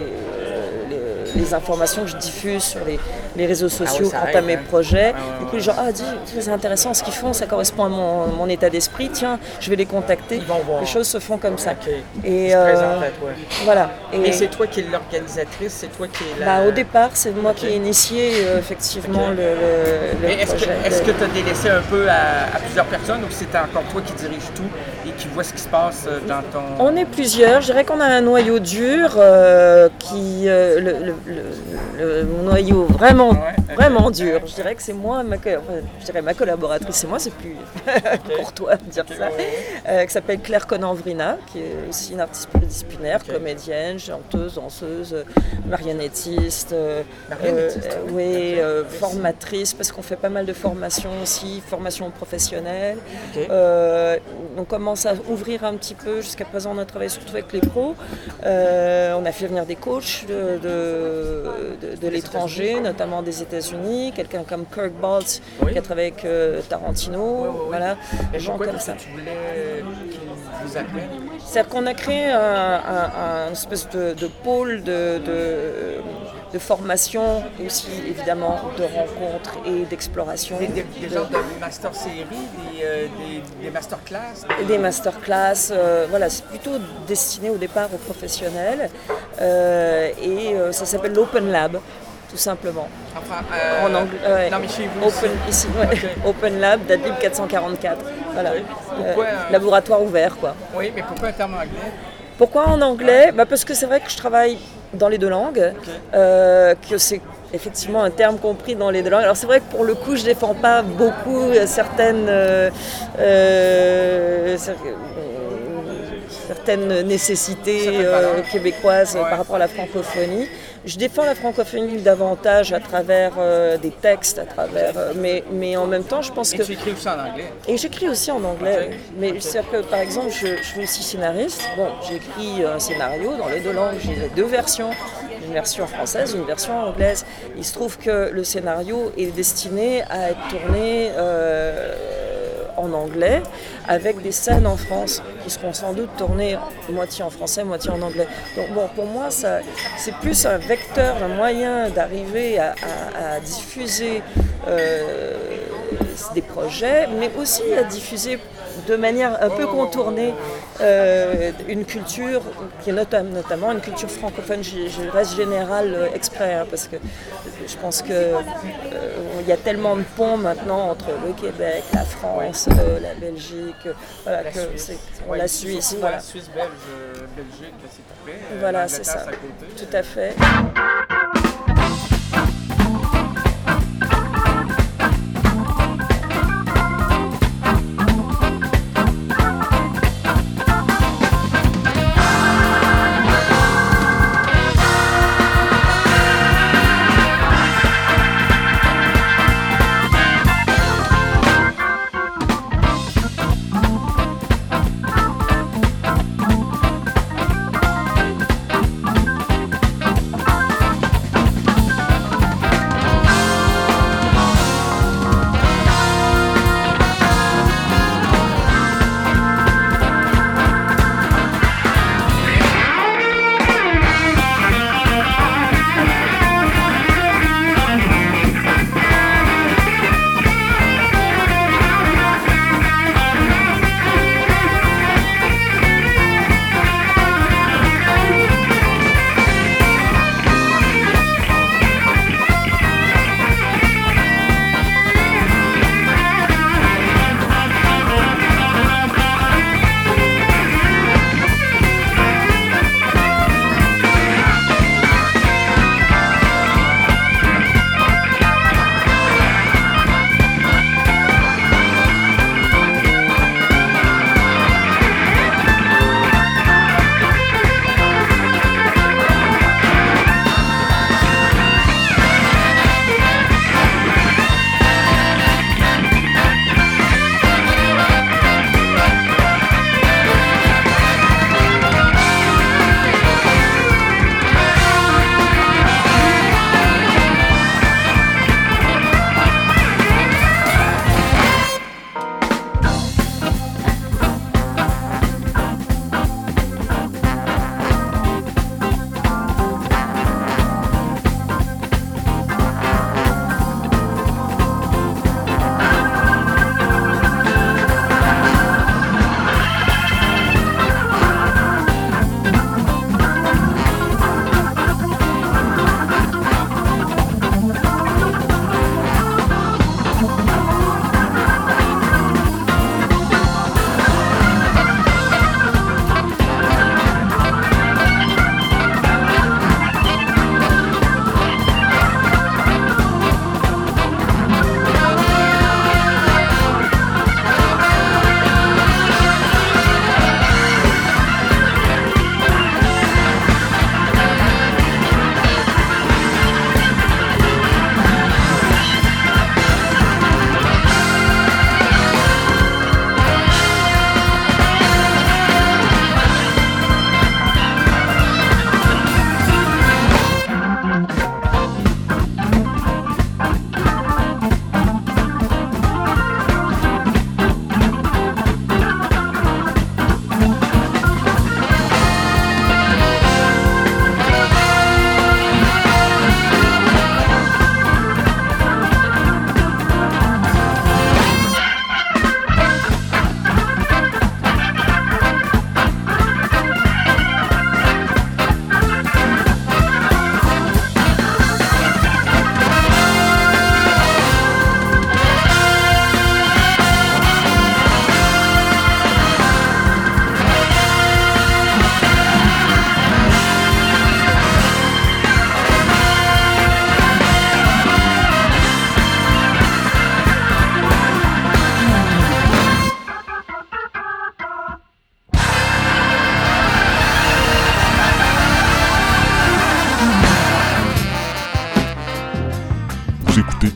euh, les, les informations que je diffuse sur les, les réseaux sociaux ah oui, quant à mes hein. projets, ah, ouais, du coup les gens, ah dis, c'est intéressant ce qu'ils font, ça correspond à mon, mon état d'esprit, tiens, je vais les contacter. Les choses se font comme ça. Okay. Et euh, présente, ouais. Voilà. Et, et c'est toi qui es l'organisatrice, c'est toi qui es la... Bah, au départ, c'est moi okay. qui ai initié euh, effectivement okay. le, le, le est-ce projet. Que, est-ce de... que tu as délaissé un peu à, à plusieurs personnes ou c'est encore toi qui dirige tout et qui vois ce qui se passe dans ton... On est plusieurs. Je dirais qu'on a un noyau dur euh, qui... Euh, le, le, le, le noyau vraiment, ouais. vraiment dur. Je dirais que c'est moi, ma, enfin, je dirais ma collaboratrice, c'est moi, c'est plus okay. courtois de dire okay. ça, euh, qui s'appelle Claire Conan-Vrina, qui est aussi une artiste pluridisciplinaire, okay. comédienne, chanteuse, danseuse, marionnettiste, euh, marionnettiste euh, oui, euh, formatrice, parce qu'on fait pas mal de formations aussi, formation professionnelle. Okay. Euh, on commence à ouvrir un petit peu, jusqu'à présent on a travaillé surtout avec les pros, euh, on a fait venir des coachs de, de, de, de l'étranger, notamment des États-Unis, quelqu'un comme Kirk Baltz oui. qui a travaillé avec euh, Tarantino, oui, oui, oui. voilà, des gens comme ça. Tu voulais qu'ils vous appellent? C'est-à-dire qu'on a créé un, un, un espèce de, de pôle de, de, de formation et aussi évidemment de rencontres et d'exploration. Des, des, des de, genres de master séries, des, euh, des, des masterclass? Des, des masterclass, euh, voilà, c'est plutôt destiné au départ aux professionnels euh, et euh, ça s'appelle l'Open Lab. Tout simplement. Enfin, euh, en anglais. Ouais. Non, mais chez vous. Open, ici, ouais. Okay. Open Lab d'Adlib quatre cent quarante-quatre. Voilà. Okay. Pourquoi, euh, laboratoire ouvert, quoi. Oui, mais pourquoi un terme anglais? Pourquoi en anglais? Bah parce que c'est vrai que je travaille dans les deux langues, okay. euh, que c'est effectivement un terme compris dans les deux langues. Alors c'est vrai que pour le coup, je défends pas beaucoup certaines. Euh, euh, certaines nécessités Certaines euh, valeurs. québécoises Ouais. par rapport à la francophonie. Je défends la francophonie davantage à travers euh, des textes, à travers, euh, mais, mais en même temps, je pense Et que... tu écris aussi en anglais. Et j'écris aussi en anglais. Ok. Mais c'est-à-dire que, par exemple, je, je suis aussi scénariste. Bon, j'écris un scénario dans les deux langues. J'ai deux versions. Une version française, une version anglaise. Il se trouve que le scénario est destiné à être tourné euh, en anglais, avec des scènes en France qui seront sans doute tournées moitié en français, moitié en anglais. Donc bon, pour moi, ça, c'est plus un vecteur, un moyen d'arriver à, à- à diffuser euh, des projets, mais aussi à diffuser de manière un peu contournée euh, une culture qui est nota- notamment une culture francophone. Je, je reste générale euh, exprès, hein, parce que je pense que euh, il y a tellement de ponts maintenant entre le Québec, la France, euh, la Belgique, euh, voilà, La que Suisse. c'est Ouais, la surtout, Suisse, ouais, voilà. Suisse, Belge, euh, Belgique, c'est tout près. Euh, Voilà, l'Angleterre, c'est ça. à côté. Tout à fait.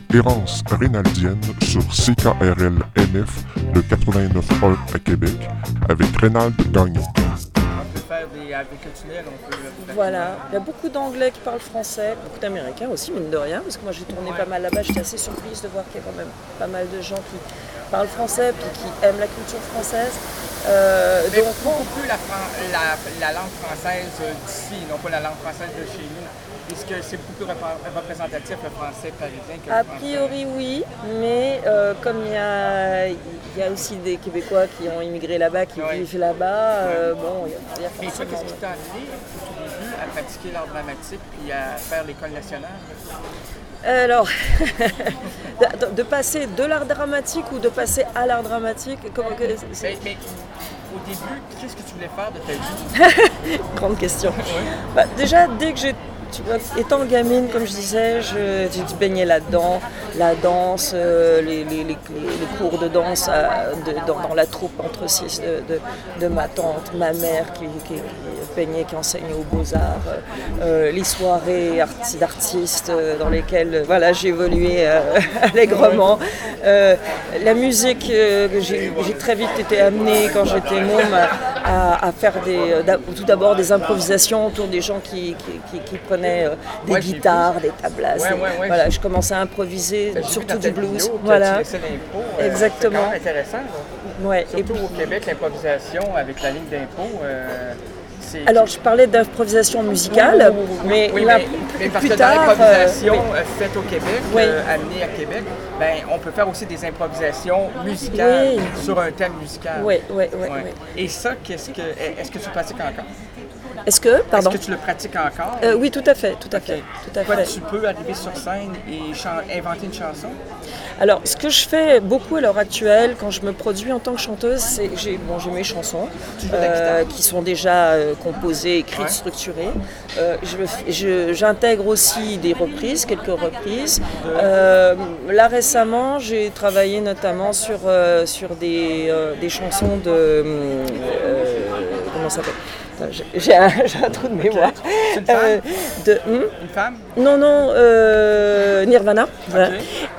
Errance Rénaldienne sur C K R L M F, le quatre-vingt-neuf point un à Québec, avec Rénald Gagnon. On peut faire des agriculturels, on peut... Voilà, il y a beaucoup d'Anglais qui parlent français, beaucoup d'Américains aussi, mine de rien, parce que moi j'ai tourné pas mal là-bas, j'étais assez surprise de voir qu'il y a quand même pas mal de gens qui parlent français puis qui aiment la culture française. Euh, Mais donc, beaucoup plus la, fran- la, la langue française euh, d'ici, non pas la langue française de chez nous. Est-ce que c'est beaucoup plus repr- représentatif le français parisien que le a français? priori oui, mais euh, comme il y a, il y a aussi des Québécois qui ont immigré là-bas, qui Ouais. vivent là-bas, euh, bon, il y a, il y a Mais toi, forcément... qu'est-ce qui t'a amené au tout début à pratiquer l'art dramatique puis à faire l'école nationale? Alors, de, de passer de l'art dramatique ou de passer à l'art dramatique comment que c'est... Mais, mais au début, qu'est-ce que tu voulais faire de ta vie? Grande question. Bah, déjà, dès que j'ai... Tu vois, étant gamine, comme je disais, je, j'ai baigné là-dedans, la danse, euh, les, les, les, les cours de danse à- de- dans, dans la troupe entre six de, de, de ma tante, ma mère qui, qui, qui peignait, qui enseignait aux Beaux-Arts, euh, les soirées arti- d'artistes euh, dans lesquelles euh, voilà, j'ai évolué euh, allègrement. Euh, la musique, euh, que j'ai, j'ai très vite été amenée quand j'étais môme à, à- à faire des, d'a- tout d'abord des improvisations autour des gens qui, qui, qui, qui prenaient euh, des Ouais, j'ai guitares, vu. des tablasses. Ouais, des- ouais, ouais, voilà, j'ai- je commençais à improviser, Ben, j'ai vu surtout dans du ta blues. vidéo que Voilà. tu laissais l'impro. euh, Exactement. C'est quand même intéressant. là. Ouais. Surtout Et au Québec, l'improvisation avec la ligne d'impro, euh, c'est... Alors, je parlais d'improvisation musicale, Oui, oui, oui, oui. mais, Oui, là, mais, mais parce plus que dans tard, l'improvisation euh, oui. euh, faite au Québec, Oui. euh, amenée à Québec, ben, on peut faire aussi des improvisations musicales Oui. sur un thème musical. Oui, oui, oui, Ouais. oui. Et ça, qu'est-ce que, est-ce que tu pratiques encore? Est-ce que, pardon? Est-ce que tu le pratiques encore? Euh, oui, tout à fait, tout à fait, tout à Toi, fait. tu peux arriver sur scène et chan- inventer une chanson? Alors, ce que je fais beaucoup à l'heure actuelle, quand je me produis en tant que chanteuse, c'est j'ai bon, j'ai mes chansons Tu joues de la euh, guitare. qui sont déjà euh, composées, écrites, Ouais. structurées. Euh, je me f- je- j'intègre aussi des reprises, quelques reprises. Euh, là récemment, j'ai travaillé notamment sur, euh, sur des, euh, des chansons de... euh, comment ça s'appelle? Attends, j'ai- J'ai un, j'ai un trou de mémoire. C'est une femme? Euh, de, hmm Une femme? Non, non, euh, Nirvana. Voilà.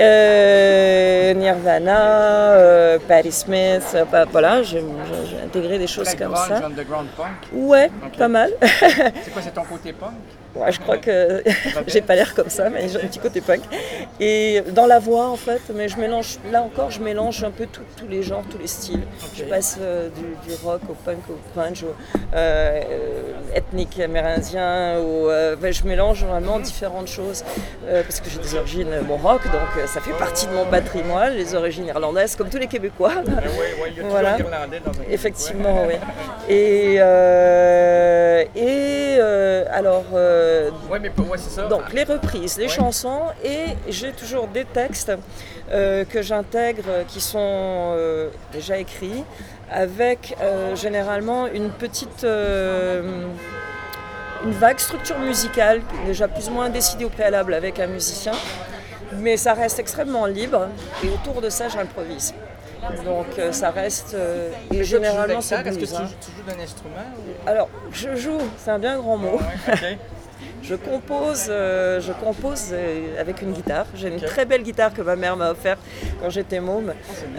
Euh, Nirvana, euh, Patti Smith, euh, bah, voilà, j'ai, j'ai- j'ai intégré des choses Très comme grunge, ça. underground punk? Ouais, Ok. pas mal. C'est quoi, c'est ton côté punk? Ouais, je crois que j'ai pas l'air comme ça, mais j'ai un petit côté punk. Et dans la voix, en fait, mais je mélange, là encore, je mélange un peu tout- tous les genres, tous les styles. Je passe euh, du, du rock au punk, au grunge, au euh, euh, ethnique amérindien, au, euh, ben, je mélange vraiment différentes choses. Euh, parce que j'ai des origines euh, bon, rock, donc euh, ça fait partie de mon patrimoine, les origines irlandaises, comme tous les Québécois. Oui, oui, il y a toujours Voilà. un Irlandais dans un Effectivement, oui. Et, euh, et euh, alors, euh, Oui, mais ouais, c'est ça. donc les reprises, les Ouais. chansons, et j'ai toujours des textes euh, que j'intègre euh, qui sont euh, déjà écrits, avec euh, généralement une petite, euh, une vague structure musicale, déjà plus ou moins décidée au préalable avec un musicien, mais ça reste extrêmement libre, et autour de ça, j'improvise. Donc euh, ça reste, euh, et Mais toi, généralement tu joues c'est de la guitare. Est-ce blues, que tu, hein. tu joues d'un instrument? Ou... Alors, je joue, c'est un bien grand mot. Ouais, ok. Je compose, euh, je compose euh, avec une guitare. J'ai une Ok. très belle guitare que ma mère m'a offerte quand j'étais môme,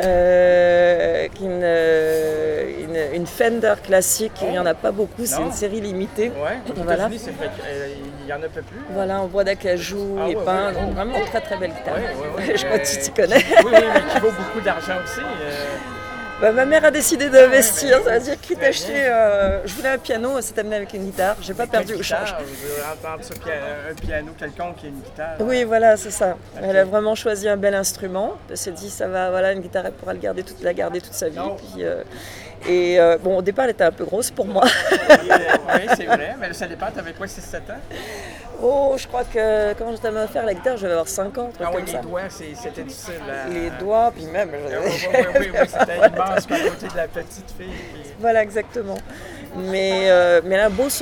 euh, qui est une, euh, une, une Fender classique. Il n'y en a pas beaucoup, c'est Non. une série limitée. Ouais, aux Voilà. États-Unis, c'est vrai qu'il y en a peu plus. Voilà, en bois d'acajou Ah et ouais, peint, ouais, donc ouais. vraiment une très très belle guitare. Ouais, ouais, ouais. Je crois que tu Euh, t'y connais. Oui, oui, mais qui vaut beaucoup d'argent aussi. euh. Bah, ma mère a décidé d'investir, ben ça veut oui, dire quitte très à acheter. bien. euh, je voulais un piano, elle s'est amenée avec une guitare. J'ai pas perdu au Guitare, change. je veux entendre ça, pia- un piano quelconque et une guitare. Oui, voilà, c'est ça. Elle a vraiment choisi un bel instrument. Elle s'est dit, ça va, voilà, une guitare, elle pourra le garder toute, la garder toute sa vie. Puis, euh, et euh, bon, au départ, elle était un peu grosse pour moi. Oui, euh, oui, c'est vrai, mais ça dépend, t'avais quoi, six sept ans? Oh, je crois que quand j'étais à faire la guitare, je devais avoir cinq ans, un truc Ah oui, comme les ça. doigts, c'est- c'était difficile. à- Les doigts, puis même. Ah oui, oui, oui, oui, oui, c'était immense à côté de la petite fille. puis- Voilà, exactement. Mais, euh, mais elle a un beau son.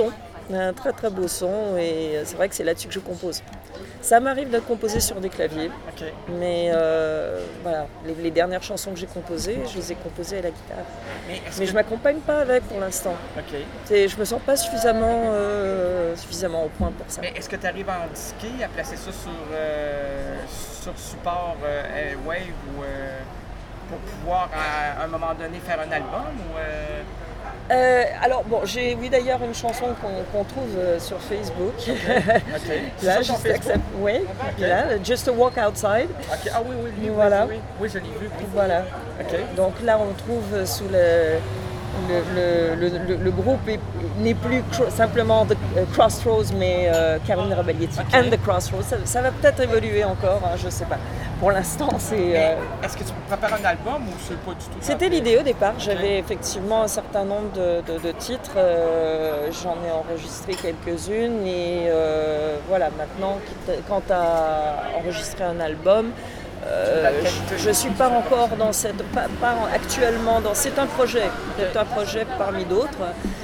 Un très très beau son et c'est vrai que c'est là-dessus que je compose. Ça m'arrive de composer sur des claviers, Ok. mais euh, voilà, les, les dernières chansons que j'ai composées, je les ai composées à la guitare. Mais, est-ce Mais que- je m'accompagne pas avec pour l'instant. Ok. C'est- Je me sens pas suffisamment, euh, suffisamment au point pour ça. Mais est-ce que tu arrives à en disquer, à placer ça sur, euh, sur support euh, Wave ou euh, pour pouvoir à, à un moment donné faire un album ou euh, Euh, alors bon, j'ai oui d'ailleurs une chanson qu'on qu'on trouve euh, sur Facebook. Ok. C'est Là, sur ton juste Facebook? accept- oui, Ok. là, Just a Walk Outside. Ok. Ah oui, oui, oui, oui, Voilà. oui, oui, oui, je l'ai vu. Oui. Voilà. Ok. Donc là, on trouve sous le. Le, le, le, le- le groupe est- n'est plus cro- simplement The euh, Crossroads, mais euh, Caroline Rabaglietti and The Crossroads. Ça, ça va peut-être évoluer encore, hein, je sais pas. Pour l'instant, c'est. Mais euh, est-ce que tu prépares un album ou c'est pas du tout? C'était l'idée au départ. J'avais effectivement un certain nombre de, de- de titres. euh, J'en ai enregistré quelques-unes. Et euh, voilà, maintenant, quitte- quant à enregistrer un album, euh, je ne suis pas encore dans cette. Pas, pas actuellement dans. C'est un projet. C'est un projet parmi d'autres.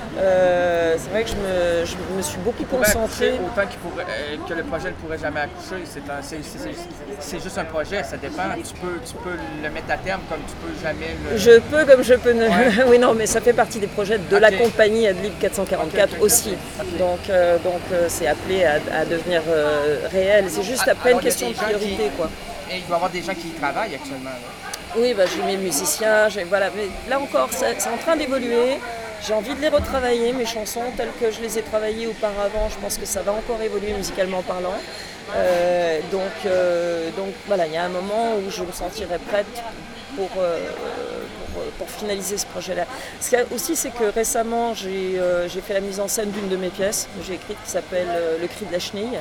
Euh, c'est vrai que je me, je me suis beaucoup Il pourrait concentrée. accoucher autant qu'il pourrait, euh, que le projet ne pourrait jamais accoucher. C'est, un- c'est, c'est- c'est- c'est juste un projet, ça dépend. Tu peux, tu peux le mettre à terme comme tu peux jamais le... Je peux comme je peux ne... Ouais. Oui, non, mais ça fait partie des projets de la Ok. compagnie Adlib quatre cent quarante-quatre Ok, ok, ok. aussi. Ok. Donc, euh, donc euh, c'est appelé à, à devenir euh, réel. C'est juste après Alors, une il y a question de des gens priorité, qui- quoi. Et il doit y avoir des gens qui y travaillent actuellement. là. Oui, bah, j'ai mes musiciens, j'ai, voilà. Mais là encore, c'est, c'est en train d'évoluer. J'ai envie de les retravailler, mes chansons telles que je les ai travaillées auparavant. Je pense que ça va encore évoluer musicalement parlant. Euh, donc, euh, donc voilà, il y a un moment où je me sentirai prête pour, euh, pour, pour finaliser ce projet-là. Ce qu'il y a aussi, c'est que récemment, j'ai, euh, j'ai fait la mise en scène d'une de mes pièces que j'ai écrite qui s'appelle euh, Le cri de la chenille.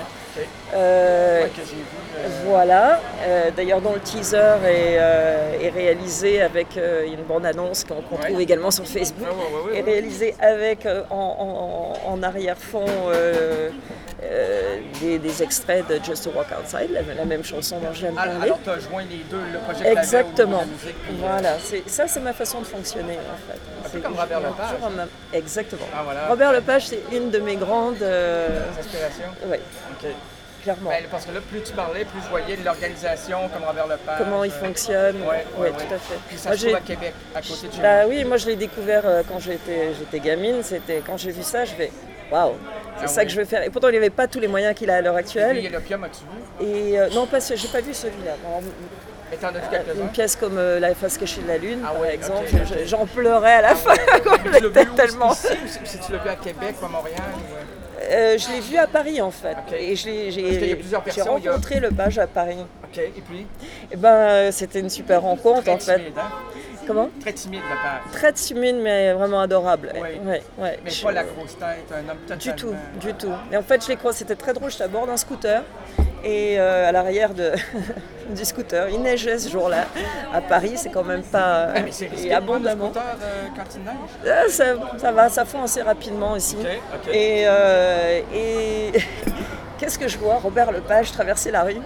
Euh, Ouais, que j'ai vu, euh, Voilà, Euh, d'ailleurs dont le teaser est, euh, est réalisé avec euh, une bande-annonce qu'on qu'on Ouais. trouve également sur Facebook, Ouais, ouais, ouais, ouais, est ouais. réalisé avec euh, en, en- en arrière-fond euh, euh, des, des extraits de Just a Walk Outside, la, la même chanson dont je viens de Alors, parler. alors tu as joint les deux, le projet que t'avais au niveau de Exactement. la musique, puis, euh, Voilà, c'est, ça c'est ma façon de fonctionner en fait. Un peu C'est comme que je Robert suis Lepage. toujours en même- Exactement. Ah, voilà. Robert Lepage, c'est une de mes grandes euh, Inspiration? Oui, OK. clairement. Ben, parce que là, plus tu parlais, plus je voyais de l'organisation comme Robert Lepage. Comment il euh, fonctionne. Ouais, Ouais, ouais, tout ouais. à fait. Puis ça Moi, se trouve j'ai- à Québec, à côté de chez Bah moi. oui, moi je l'ai découvert euh, quand j'étais, j'étais gamine. C'était quand j'ai vu ça, je vais waouh, c'est Ah ça oui. que je veux faire. Et pourtant, il n'y avait pas tous les moyens qu'il a à l'heure Et actuelle. puis, l'opium, as-tu vu? Et euh, non, pas ce, j'ai pas vu celui-là. Non, Et t'en as vu euh, quelques-uns? une pièce comme euh, La face cachée de la lune, Ah par ouais, exemple, ok, ok. je- j'en pleurais à la fin. Quoi, Tu l'as vu j'étais où? tellement. Ici, ou si tu l'as vu à Québec ou à Montréal? ou, euh? Euh, je l'ai vu à Paris en fait. Ok. Et je l'ai, j'ai, Parce qu'il y a plusieurs j'ai versions, il y a- rencontré le page à Paris. OK, et puis? Et ben, euh, c'était une super rencontre Très en fait. timide, hein? Comment? Très timide, le père. Très timide mais vraiment adorable. Oui. Ouais, ouais. Mais Je- pas la grosse tête, un homme totalement... Du tout, du tout. Et en fait, je les crois, c'était très drôle. J'étais à bord d'un scooter et euh, à l'arrière de, du scooter, il neigeait ce jour-là. À Paris, c'est quand même pas. Ah, mais c'est risqué et de prendre le abondamment. scooter euh, quand il neige? Ah, ça, ça va, ça fond assez rapidement ici. OK, OK. Et, euh, et qu'est-ce que je vois? Robert Lepage traverser la rue.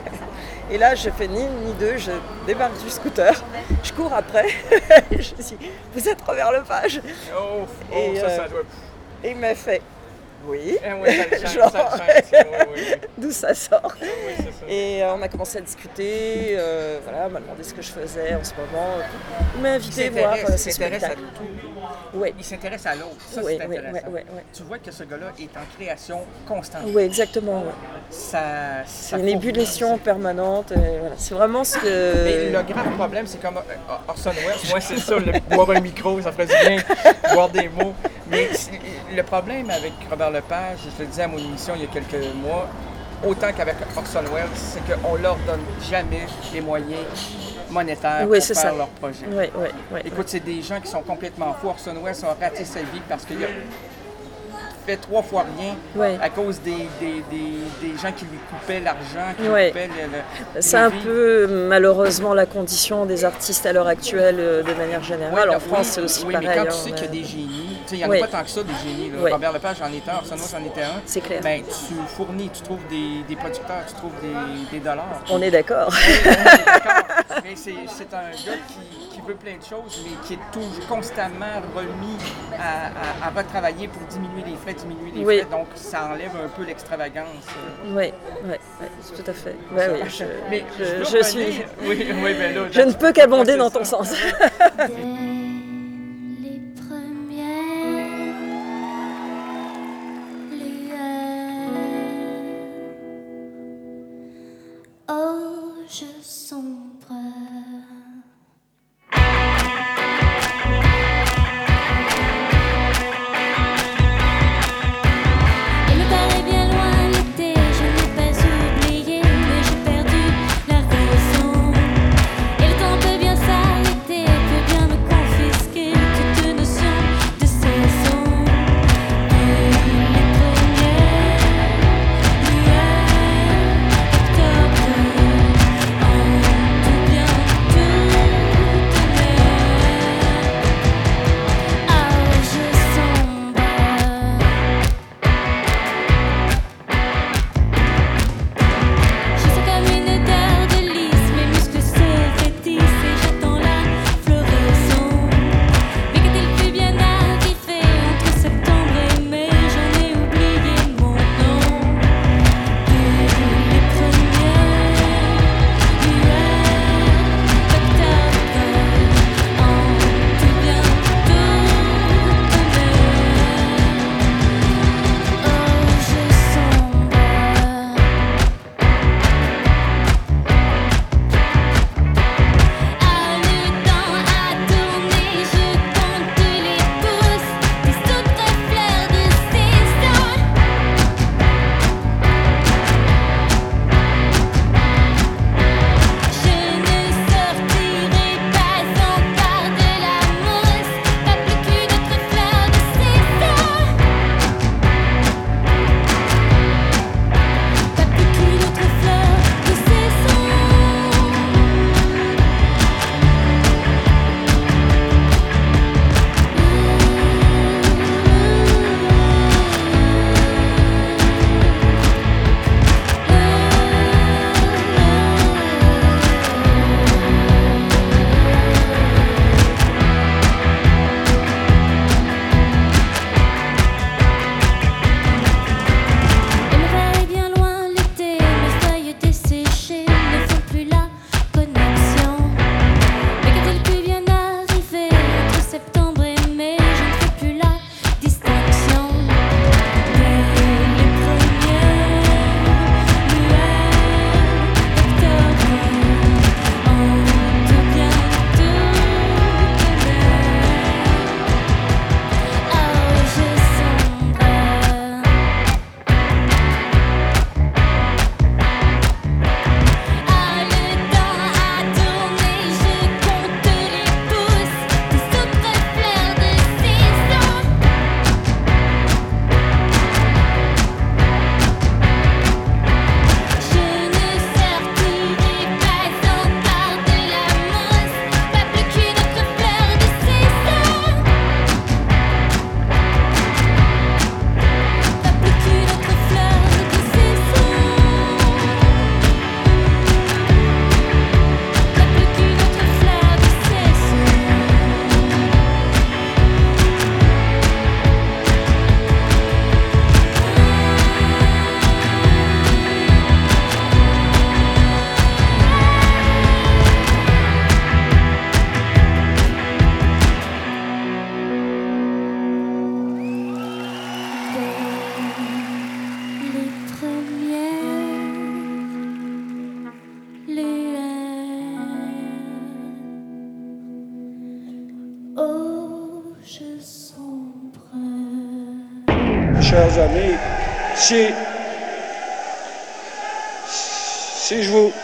Et là, je fais ni une ni deux, je débarque du scooter, je cours après. Je dis, vous êtes Robert Lepage? Oh, oh Et, ça, ça euh, doit... Et il m'a fait, oui. Eh oui, ça le change, Genre, ça le change, ça, oui, oui, oui. d'où ça sort. Oui, c'est ça. Et euh, on a commencé à discuter, euh, voilà, il m'a demandé ce que je faisais en ce moment. Il m'a invité à Il voir s'intéresse- euh, il ses s'intéresse à spectacles. tout. Oui. Il s'intéresse à l'autre. Ça, Oui, c'est oui, intéressant. oui, oui, oui. Tu vois que ce gars-là est en création constante. Oui, exactement. ouais. Ça, ça C'est une faut- ébullition permanente. et voilà. C'est vraiment ce Mais que. le grave problème, c'est comme euh, Orson Welles. Moi, c'est ça, le, boire un micro, ça ferait du bien, boire des mots. Mais c'est- le problème avec Robert Lepage, je le disais à mon émission il y a quelques mois, autant qu'avec Orson Welles, c'est qu'on leur donne jamais les moyens monétaires Oui, pour c'est faire ça. leur projet. Oui, oui, oui. Écoute, c'est des gens qui sont complètement fous. Orson Welles a raté sa vie parce qu'il a fait trois fois rien Ouais. à cause des, des, des, des gens qui lui coupaient l'argent, qui Ouais. lui coupaient le, le- C'est les un vies. peu malheureusement la condition des artistes à l'heure actuelle euh, de manière générale. Oui, en oui, France, c'est aussi oui, pareil. mais quand hein, tu sais qu'il y a on a- des génies, tu sais, il n'y en Oui. a pas tant que ça, des génies. Là. Oui. Robert Lepage en était un, Orson Welles en était un. C'est clair. Ben, tu fournis, tu trouves des, des producteurs, tu trouves des, des dollars. On est d'accord. Oui, on est d'accord. Mais c'est, c'est un gars qui, qui veut plein de choses, mais qui est toujours constamment remis à, à, à retravailler pour diminuer les frais, diminuer les Oui. frais. Donc, ça enlève un peu l'extravagance. Oui, oui, oui, tout à fait. Ben oui, je, Mais je, je veux je revenir- suis. Oui, oui, ben là, je ne peux qu'abonder dans ton c'est ça. sens. Oh, je sombre. Il me paraît bien loin l'été, je n'ai pas oublié, mais j'ai perdu la raison. Et le temps peut bien s'arrêter, peut bien me confisquer toute notion de saison. Et les premières lueurs d'octobre ont tout bien chers amis, si, si je vous,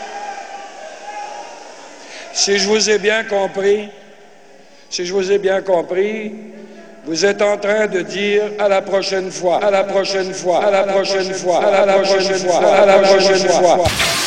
si je vous ai bien compris, si je vous ai bien compris, vous êtes en train de dire à la prochaine fois, à la prochaine fois, à la prochaine fois, à la prochaine fois, à la prochaine fois.